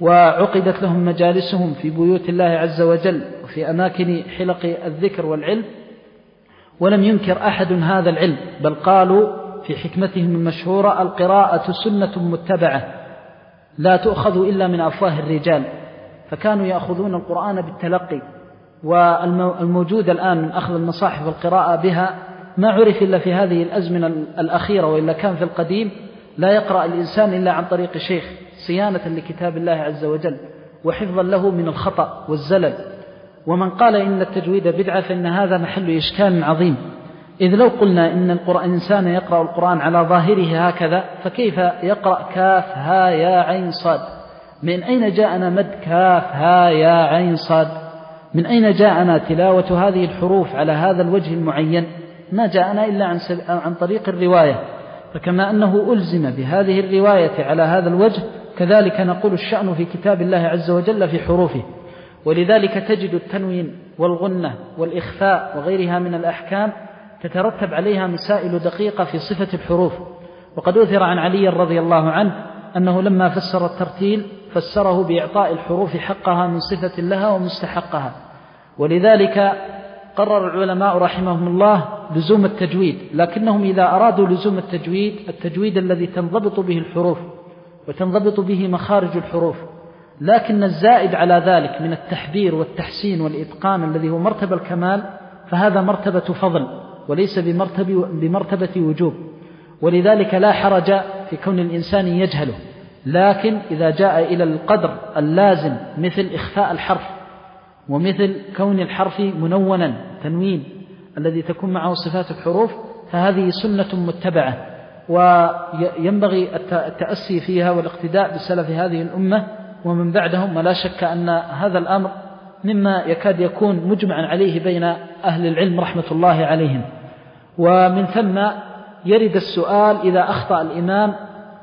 وعقدت لهم مجالسهم في بيوت الله عز وجل وفي أماكن حلق الذكر والعلم، ولم ينكر أحد هذا العلم، بل قالوا في حكمتهم المشهورة: القراءة سنة متبعة لا تؤخذ إلا من أفواه الرجال. فكانوا يأخذون القرآن بالتلقي، والموجود الآن من أخذ المصاحف والقراءة بها ما عرف إلا في هذه الأزمنة الأخيرة، وإلا كان في القديم لا يقرأ الإنسان إلا عن طريق الشيخ صيانة لكتاب الله عز وجل وحفظا له من الخطأ والزلل. ومن قال إن التجويد بدعة فإن هذا محل إشكال عظيم، إذ لو قلنا إن الإنسان يقرأ القرآن على ظاهره هكذا فكيف يقرأ كاف ها يا عين صاد؟ من أين جاءنا مد كاف ها يا عين صاد؟ من أين جاءنا تلاوة هذه الحروف على هذا الوجه المعين؟ ما جاءنا إلا عن, عن طريق الرواية. فكما أنه ألزم بهذه الرواية على هذا الوجه، كذلك نقول الشأن في كتاب الله عز وجل في حروفه. ولذلك تجد التنوين والغنة والإخفاء وغيرها من الأحكام تترتب عليها مسائل دقيقة في صفة الحروف. وقد أثر عن علي رضي الله عنه أنه لما فسر الترتيل فسره بإعطاء الحروف حقها من صفة لها ومستحقها. ولذلك قرر العلماء رحمهم الله لزوم التجويد، لكنهم إذا أرادوا لزوم التجويد التجويد الذي تنضبط به الحروف وتنضبط به مخارج الحروف، لكن الزائد على ذلك من التحبير والتحسين والإتقان الذي هو مرتبة الكمال فهذا مرتبة فضل وليس بمرتبة, بمرتبة وجوب. ولذلك لا حرج في كون الإنسان يجهله، لكن إذا جاء إلى القدر اللازم مثل إخفاء الحرف ومثل كون الحرف منونا تنوين الذي تكون معه صفات الحروف فهذه سنة متبعة، وينبغي التأسي فيها والاقتداء بسلف هذه الأمة ومن بعدهم. ولا شك أن هذا الأمر مما يكاد يكون مجمعا عليه بين أهل العلم رحمة الله عليهم. ومن ثم يرد السؤال: إذا أخطأ الإمام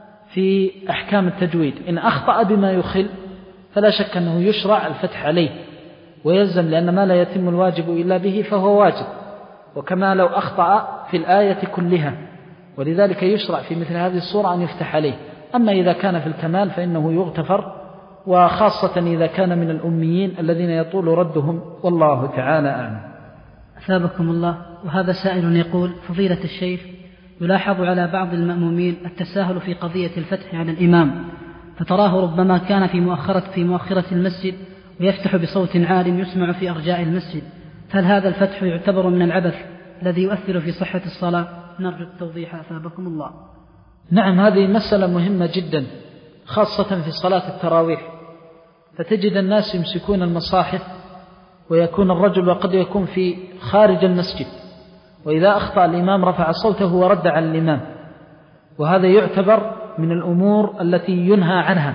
في أحكام التجويد، إن أخطأ بما يخل فلا شك أنه يشرع الفتح عليه ويلزم، لأن ما لا يتم الواجب إلا به فهو واجب، وكما لو أخطأ في الآية كلها، ولذلك يشرع في مثل هذه الصورة أن يفتح عليه. أما إذا كان في الكمال فإنه يغتفر، وخاصة إذا كان من الأميين الذين يطول ردهم، والله تعالى أعلم. أثابكم الله. وهذا سائل يقول: فضيلة الشيخ، يلاحظ على بعض المأمومين التساهل في قضية الفتح على الإمام، فتراه ربما كان في مؤخرة في مؤخرة المسجد ويفتح بصوت عال يسمع في أرجاء المسجد، هل هذا الفتح يعتبر من العبث الذي يؤثر في صحة الصلاة؟ نرجو التوضيح أثابكم الله. نعم، هذه مسألة مهمة جدا، خاصة في صلاة التراويح، فتجد الناس يمسكون المصاحف ويكون الرجل وقد يكون في خارج المسجد، وإذا أخطأ الإمام رفع صوته ورد على الإمام، وهذا يعتبر من الأمور التي ينهى عنها،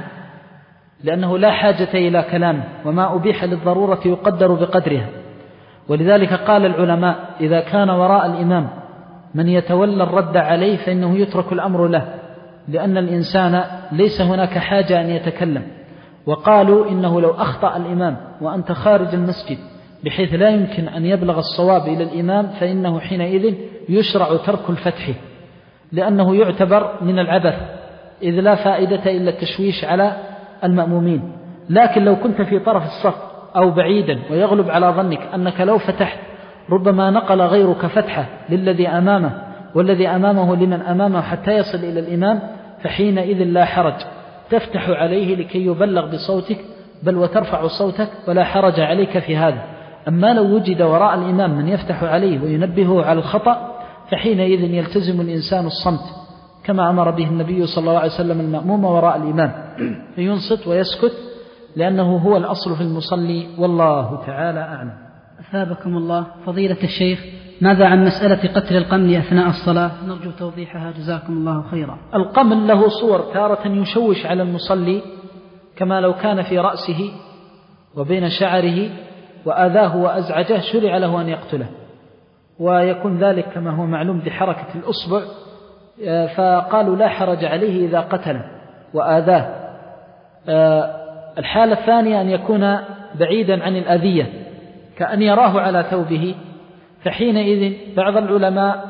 لأنه لا حاجة إلى كلام، وما أبيح للضرورة يقدر بقدرها. ولذلك قال العلماء: إذا كان وراء الإمام من يتولى الرد عليه فإنه يترك الأمر له، لأن الإنسان ليس هناك حاجة أن يتكلم. وقالوا إنه لو أخطأ الإمام وأنت خارج المسجد بحيث لا يمكن أن يبلغ الصواب إلى الإمام فإنه حينئذ يشرع ترك الفتح، لأنه يعتبر من العبث، إذ لا فائدة إلا التشويش على المأمومين. لكن لو كنت في طرف الصف أو بعيدا ويغلب على ظنك أنك لو فتحت ربما نقل غيرك فتحة للذي أمامه والذي أمامه لمن أمامه حتى يصل إلى الإمام، فحينئذ لا حرج، تفتح عليه لكي يبلغ بصوتك، بل وترفع صوتك ولا حرج عليك في هذا. أما لو وجد وراء الإمام من يفتح عليه وينبهه على الخطأ فحينئذ يلتزم الإنسان الصمت، كما أمر به النبي صلى الله عليه وسلم المأموم وراء الإمام، فينصت ويسكت، لأنه هو الأصل في المصلي، والله تعالى أعلم. أثابكم الله. فضيلة الشيخ، ماذا عن مسألة قتل القمل أثناء الصلاة؟ نرجو توضيحها جزاكم الله خيرا. القمل له صور، تارة يشوش على المصلي كما لو كان في رأسه وبين شعره وآذاه وأزعجه، شرع له أن يقتله، ويكون ذلك كما هو معلوم بحركة الأصبع، فقالوا لا حرج عليه إذا قتله وآذاه. الحالة الثانية أن يكون بعيدا عن الأذية، كأن يراه على ثوبه، فحينئذ بعض العلماء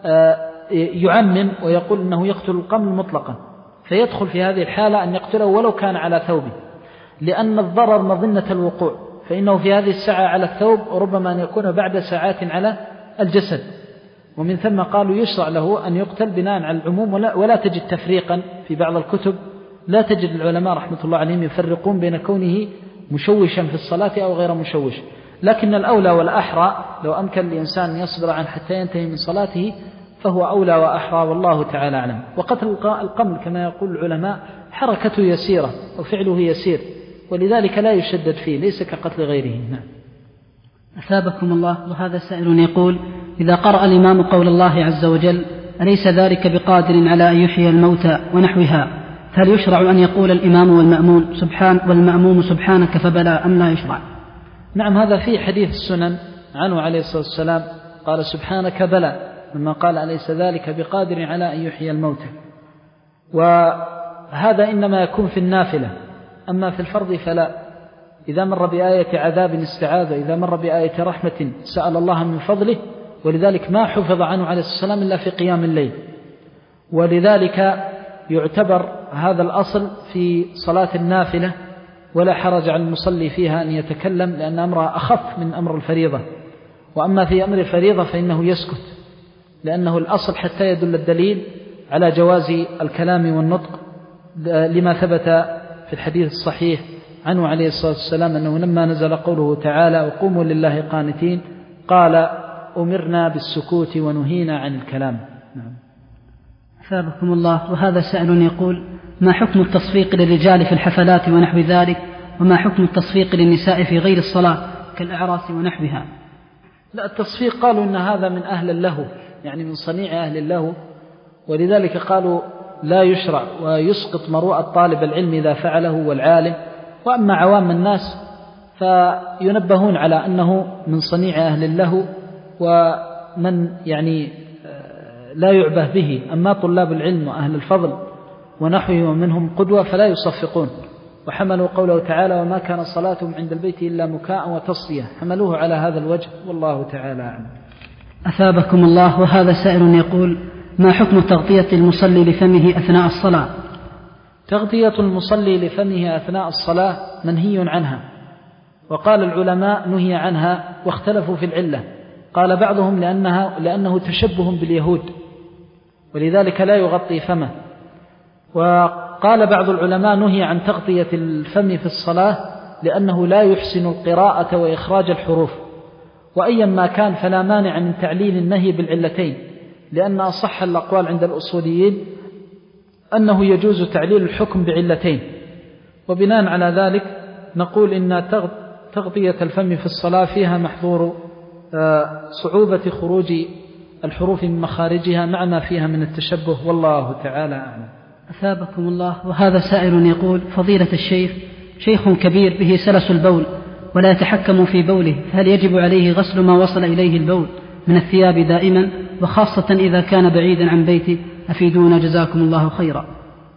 يعمم ويقول إنه يقتل القمل مطلقا، فيدخل في هذه الحالة أن يقتله ولو كان على ثوبه. لأن الضرر مظنة الوقوع، فإنه في هذه الساعة على الثوب وربما أن يكون بعد ساعات على الجسد، ومن ثم قالوا يشرع له أن يقتل بناء على العموم. ولا, ولا تجد تفريقا في بعض الكتب، لا تجد العلماء رحمة الله عليهم يفرقون بين كونه مشوشا في الصلاة أو غير مشوش، لكن الأولى والأحرى لو أمكن الإنسان يصبر عن حتى ينتهي من صلاته فهو أولى وأحرى، والله تعالى أعلم. وقتل القمل كما يقول العلماء حركته يسيرة وفعله يسير، ولذلك لا يشدد فيه، ليس كقتل غيره. نعم. أثابكم الله. وهذا سائل يقول: إذا قرأ الإمام قول الله عز وجل: أليس ذلك بقادر على أن يحيي الموتى ونحوها، هل يشرع أن يقول الإمام والمأمون سبحان والمأموم سبحانك فبلى أم لا يشرع؟ نعم، هذا في حديث السنن عنه عليه الصلاة والسلام قال سبحانك بلى، لما قال أليس ذلك بقادر على أن يحيي الموتى. وهذا إنما يكون في النافلة، أما في الفرض فلا. إذا مر بآية عذاب استعاذ، إذا مر بآية رحمة سأل الله من فضله، ولذلك ما حفظ عنه عليه الصلاة والسلام إلا في قيام الليل، ولذلك يعتبر هذا الأصل في صلاة النافلة، ولا حرج على المصلي فيها أن يتكلم، لأن أمرها أخف من أمر الفريضة. وأما في أمر الفريضة فإنه يسكت، لأنه الأصل حتى يدل الدليل على جواز الكلام والنطق، لما ثبت في الحديث الصحيح عنه عليه الصلاة والسلام أنه لما نزل قوله تعالى وقوموا لله قانتين قال أمرنا بالسكوت ونهينا عن الكلام. نعم. أثابكم الله. وهذا سائل يقول: ما حكم التصفيق للرجال في الحفلات ونحو ذلك، وما حكم التصفيق للنساء في غير الصلاة كالأعراس ونحوها؟ لا، التصفيق قالوا إن هذا من أهل اللهو، يعني من صنيع أهل اللهو، ولذلك قالوا لا يشرع ويسقط مروءة طالب العلم إذا فعله والعالم. وأما عوام الناس فينبهون على أنه من صنيع أهل اللهو ومن يعني لا يعبه به. أما طلاب العلم وأهل الفضل ونحوه ومنهم قدوة فلا يصفقون، وحملوا قوله تعالى وما كان صلاتهم عند البيت إلا مكاء وتصدية، حملوه على هذا الوجه، والله تعالى أعلم. أثابكم الله. وهذا سائل يقول: ما حكم تغطية المصلي لفمه أثناء الصلاة؟ تغطية المصلي لفمه أثناء الصلاة منهي عنها، وقال العلماء نهي عنها واختلفوا في العلة. قال بعضهم لأنها لأنه تشبه باليهود، ولذلك لا يغطي فمه. وقال بعض العلماء نهي عن تغطية الفم في الصلاة لأنه لا يحسن القراءة وإخراج الحروف. وأيا ما كان فلا مانع من تعليل النهي بالعلتين، لأن أصح الأقوال عند الأصوليين أنه يجوز تعليل الحكم بعلتين. وبناء على ذلك نقول إن تغطية الفم في الصلاة فيها محظور صعوبة خروج الحروف من مخارجها مع ما فيها من التشبه، والله تعالى أعلم. أثابكم الله. وهذا سائل يقول: فضيلة الشيخ، شيخ كبير به سلس البول ولا يتحكم في بوله، فهل يجب عليه غسل ما وصل إليه البول من الثياب دائما، وخاصة إذا كان بعيدا عن بيته؟ أفيدونا جزاكم الله خيرا.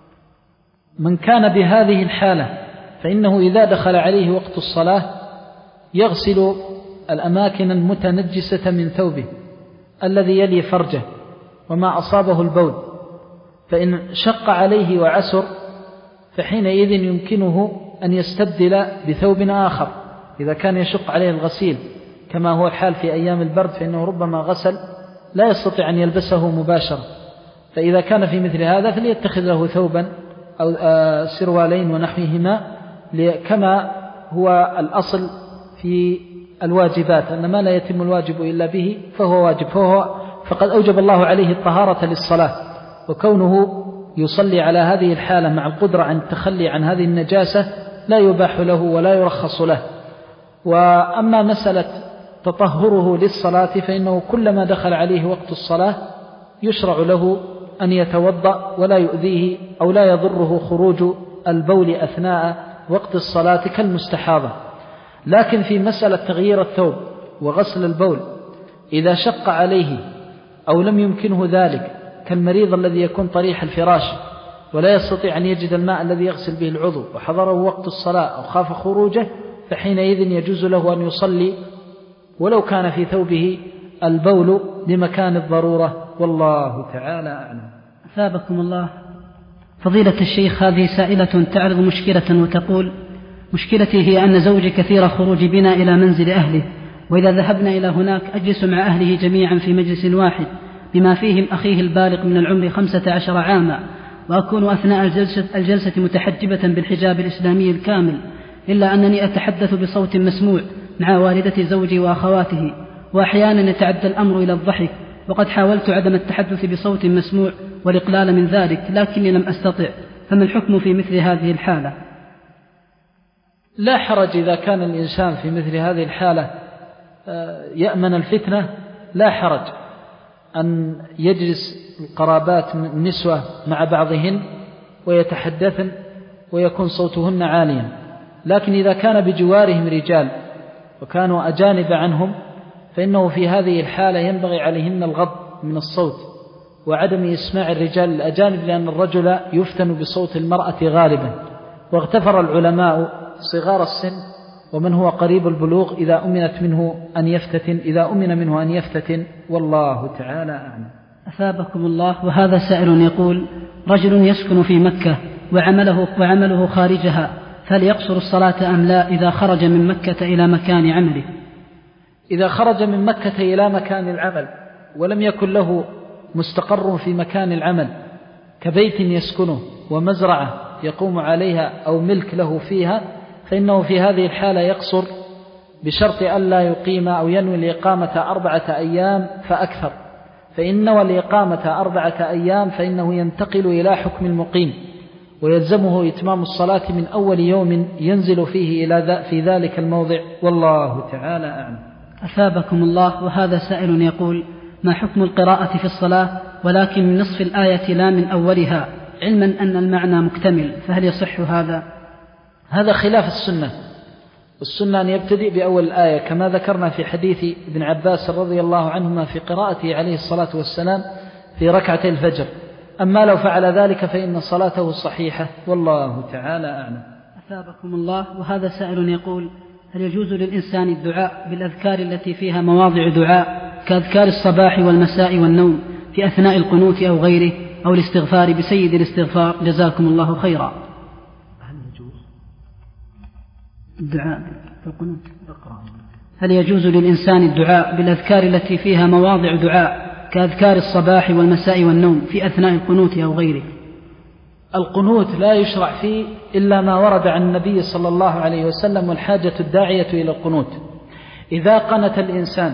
من كان بهذه الحالة فإنه إذا دخل عليه وقت الصلاة يغسل الأماكن المتنجسة من ثوبه الذي يلي فرجه وما أصابه البول، فإن شق عليه وعسر فحينئذ يمكنه أن يستبدل بثوب آخر إذا كان يشق عليه الغسيل، كما هو الحال في أيام البرد، فإنه ربما غسل لا يستطيع أن يلبسه مباشرة. فإذا كان في مثل هذا فليتخذ له ثوبا أو سروالين ونحوهما، كما هو الأصل في الواجبات أن ما لا يتم الواجب إلا به فهو واجب، فهو فقد أوجب الله عليه الطهارة للصلاة، وكونه يصلي على هذه الحالة مع القدرة عن التخلي عن هذه النجاسة لا يباح له ولا يرخص له. وأما مسألة تطهره للصلاة فإنه كلما دخل عليه وقت الصلاة يشرع له أن يتوضأ ولا يؤذيه أو لا يضره خروج البول أثناء وقت الصلاة كالمستحاضة. لكن في مسألة تغيير الثوب وغسل البول إذا شق عليه أو لم يمكنه ذلك، كالمريض الذي يكون طريح الفراش ولا يستطيع أن يجد الماء الذي يغسل به العضو وحضره وقت الصلاة أو خاف خروجه، فحينئذ يجوز له أن يصلي ولو كان في ثوبه البول لمكان الضرورة، والله تعالى أعلم. أثابكم الله. فضيلة الشيخ، هذه سائلة تعرض مشكلة وتقول: مشكلتي هي أن زوجي كثير الخروج بنا إلى منزل أهله، وإذا ذهبنا إلى هناك أجلس مع أهله جميعا في مجلس واحد بما فيهم أخيه البالغ من العمر خمسة عشر عاما، وأكون أثناء الجلسة, الجلسة متحجبة بالحجاب الإسلامي الكامل، إلا أنني أتحدث بصوت مسموع مع والدة زوجي وأخواته، وأحيانا يتعدى الأمر إلى الضحك، وقد حاولت عدم التحدث بصوت مسموع والإقلال من ذلك لكني لم أستطع، فما الحكم في مثل هذه الحالة؟ لا حرج إذا كان الإنسان في مثل هذه الحالة يأمن الفتنة، لا حرج أن يجلس القرابات من النسوة مع بعضهن ويتحدثن ويكون صوتهن عاليا، لكن إذا كان بجوارهم رجال وكانوا أجانب عنهم فإنه في هذه الحالة ينبغي عليهن الغض من الصوت وعدم إسماع الرجال الأجانب، لأن الرجل يفتن بصوت المرأة غالبا. واغتفر العلماء صغار السن ومن هو قريب البلوغ إذا أمنت منه أن يفتتن إذا أمن منه أن يفتتن، والله تعالى أعلم. أثابكم الله. وهذا سائل يقول: رجل يسكن في مكة وعمله, وعمله خارجها، فهل يقصر الصلاة أم لا إذا خرج من مكة إلى مكان عمله؟ إذا خرج من مكة إلى مكان العمل ولم يكن له مستقر في مكان العمل كبيت يسكنه ومزرعة يقوم عليها أو ملك له فيها، فإنه في هذه الحالة يقصر بشرط ألا يقيم أو ينوي الإقامة أربعة أيام فأكثر، فإن نوى الإقامة أربعة أيام فإنه ينتقل إلى حكم المقيم، ويلزمه إتمام الصلاة من أول يوم ينزل فيه إلى في ذلك الموضع، والله تعالى أعلم. أثابكم الله. وهذا سائل يقول: ما حكم القراءة في الصلاة ولكن من نصف الآية لا من أولها، علما أن المعنى مكتمل، فهل يصح هذا؟ هذا خلاف السنة، والسنة أن يبتدئ بأول الآية كما ذكرنا في حديث ابن عباس رضي الله عنهما في قراءته عليه الصلاة والسلام في ركعتي الفجر، أما لو فعل ذلك فإن صلاته صحيحة، والله تعالى أعلم. أثابكم الله. وهذا سائل يقول: هل يجوز للإنسان الدعاء بالأذكار التي فيها مواضع دعاء كأذكار الصباح والمساء والنوم في أثناء القنوت أو غيره، أو الاستغفار بسيد الاستغفار؟ جزاكم الله خيرا. هل يجوز الدعاء في القنوت؟ هل يجوز للإنسان الدعاء بالأذكار التي فيها مواضع دعاء كأذكار الصباح والمساء والنوم في أثناء القنوت أو غيره؟ القنوت لا يشرع فيه إلا ما ورد عن النبي صلى الله عليه وسلم، والحاجة الداعية إلى القنوت. إذا قنت الإنسان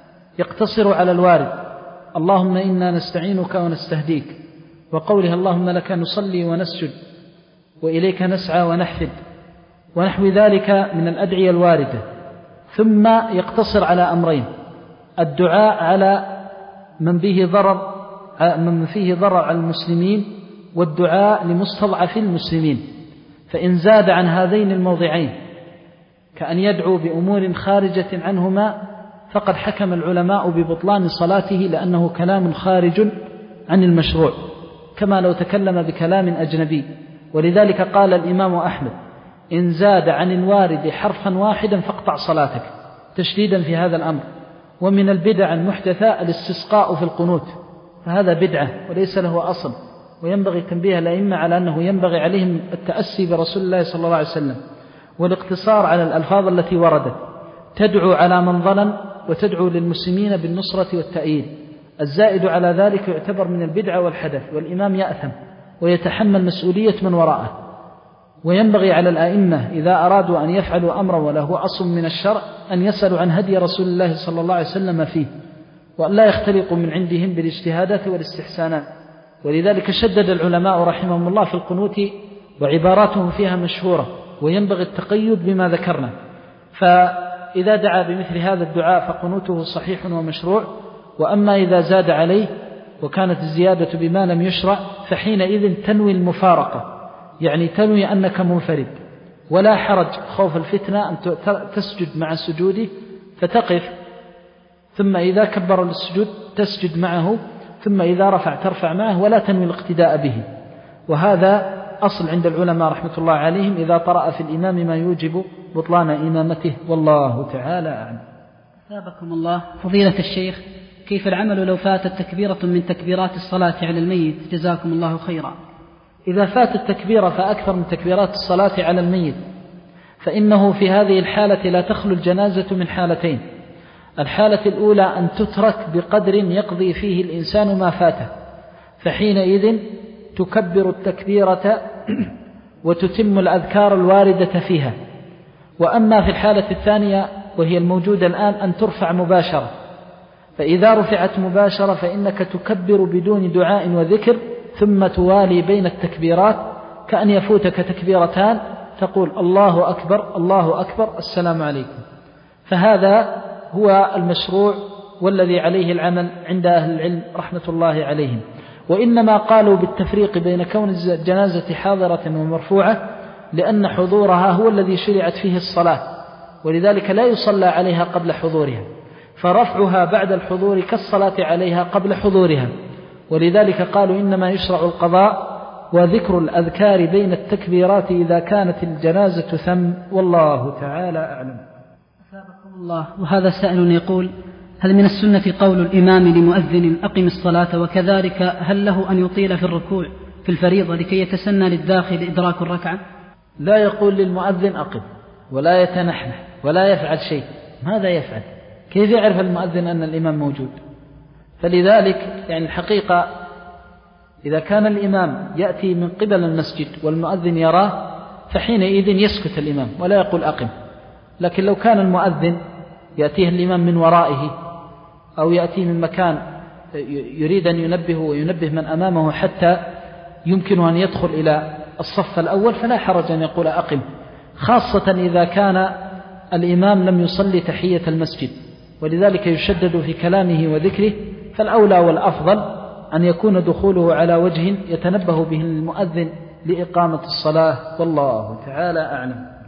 يقتصر على الوارد: اللهم إنا نستعينك ونستهديك، وقولها اللهم لك نصلي ونسجد وإليك نسعى ونحفد ونحو ذلك من الأدعية الواردة، ثم يقتصر على أمرين: الدعاء على من به ضرر من فيه ضرر على المسلمين، والدعاء لمستضعف المسلمين. فإن زاد عن هذين الموضعين كأن يدعو بأمور خارجة عنهما فقد حكم العلماء ببطلان صلاته، لأنه كلام خارج عن المشروع، كما لو تكلم بكلام أجنبي. ولذلك قال الإمام أحمد: إن زاد عن الوارد حرفا واحدا فاقطع صلاتك، تشديدا في هذا الأمر. ومن البدع المحدثة الاستسقاء في القنوت، فهذا بدعة وليس له أصل، وينبغي تنبيه الأئمة على أنه ينبغي عليهم التأسي برسول الله صلى الله عليه وسلم، والاقتصار على الألفاظ التي وردت تدعو على من ظلم وتدعو للمسلمين بالنصرة والتأييد. الزائد على ذلك يعتبر من البدعة والحدث، والإمام يأثم ويتحمل مسؤولية من وراءه. وينبغي على الأئمة إذا أرادوا أن يفعلوا أمرا وله أصل من الشرع أن يسألوا عن هدي رسول الله صلى الله عليه وسلم فيه، وأن لا يختلقوا من عندهم بالاجتهادات والاستحسانات. ولذلك شدد العلماء رحمهم الله في القنوت، وعباراتهم فيها مشهورة، وينبغي التقيد بما ذكرنا. فإذا دعا بمثل هذا الدعاء فقنوته صحيح ومشروع. وأما إذا زاد عليه وكانت الزيادة بما لم يشرع فحينئذ تنوي المفارقة، يعني تنوي أنك منفرد، ولا حرج خوف الفتنة أن تسجد مع سجوده فتقف، ثم إذا كبر للسجود تسجد معه، ثم إذا رفع ترفع معه، ولا تنوي الاقتداء به. وهذا أصل عند العلماء رحمة الله عليهم إذا طرأ في الإمام ما يوجب بطلان إمامته، والله تعالى أعلم. أثابكم الله. فضيلة الشيخ، كيف العمل لو فاتت تكبيرة من تكبيرات الصلاة على الميت؟ جزاكم الله خيرا. إذا فاتت تكبيرة فأكثر من تكبيرات الصلاة على الميت فإنه في هذه الحالة لا تخلو الجنازة من حالتين. الحالة الأولى أن تترك بقدر يقضي فيه الإنسان ما فاته، فحينئذ تكبر التكبيرة وتتم الأذكار الواردة فيها. وأما في الحالة الثانية وهي الموجودة الآن أن ترفع مباشرة، فإذا رفعت مباشرة فإنك تكبر بدون دعاء وذكر، ثم توالي بين التكبيرات كأن يفوتك تكبيرتان، تقول الله أكبر الله أكبر السلام عليكم. فهذا هو المشروع والذي عليه العمل عند أهل العلم رحمة الله عليهم. وإنما قالوا بالتفريق بين كون الجنازة حاضرة ومرفوعة لأن حضورها هو الذي شرعت فيه الصلاة، ولذلك لا يصلى عليها قبل حضورها، فرفعها بعد الحضور كالصلاة عليها قبل حضورها. ولذلك قالوا إنما يشرع القضاء وذكر الأذكار بين التكبيرات إذا كانت الجنازة ثم، والله تعالى أعلم. أثابكم الله. وهذا سائل يقول: هل من السنة قول الإمام لمؤذن أقم الصلاة، وكذلك هل له أن يطيل في الركوع في الفريضة لكي يتسنى للداخل إدراك الركعة؟ لا يقول للمؤذن أقم ولا يتنحنح ولا يفعل شيء. ماذا يفعل؟ كيف يعرف المؤذن أن الإمام موجود؟ فلذلك يعني الحقيقة إذا كان الإمام يأتي من قبل المسجد والمؤذن يراه فحينئذ يسكت الإمام ولا يقول أقم. لكن لو كان المؤذن يأتيه الإمام من ورائه أو يأتي من مكان يريد أن ينبه وينبه من أمامه حتى يمكن أن يدخل إلى الصف الأول فلا حرج أن يقول أقم، خاصة إذا كان الإمام لم يصلي تحية المسجد، ولذلك يشدد في كلامه وذكره. فالأولى والأفضل أن يكون دخوله على وجه يتنبه به المؤذن لإقامة الصلاة، والله تعالى أعلم.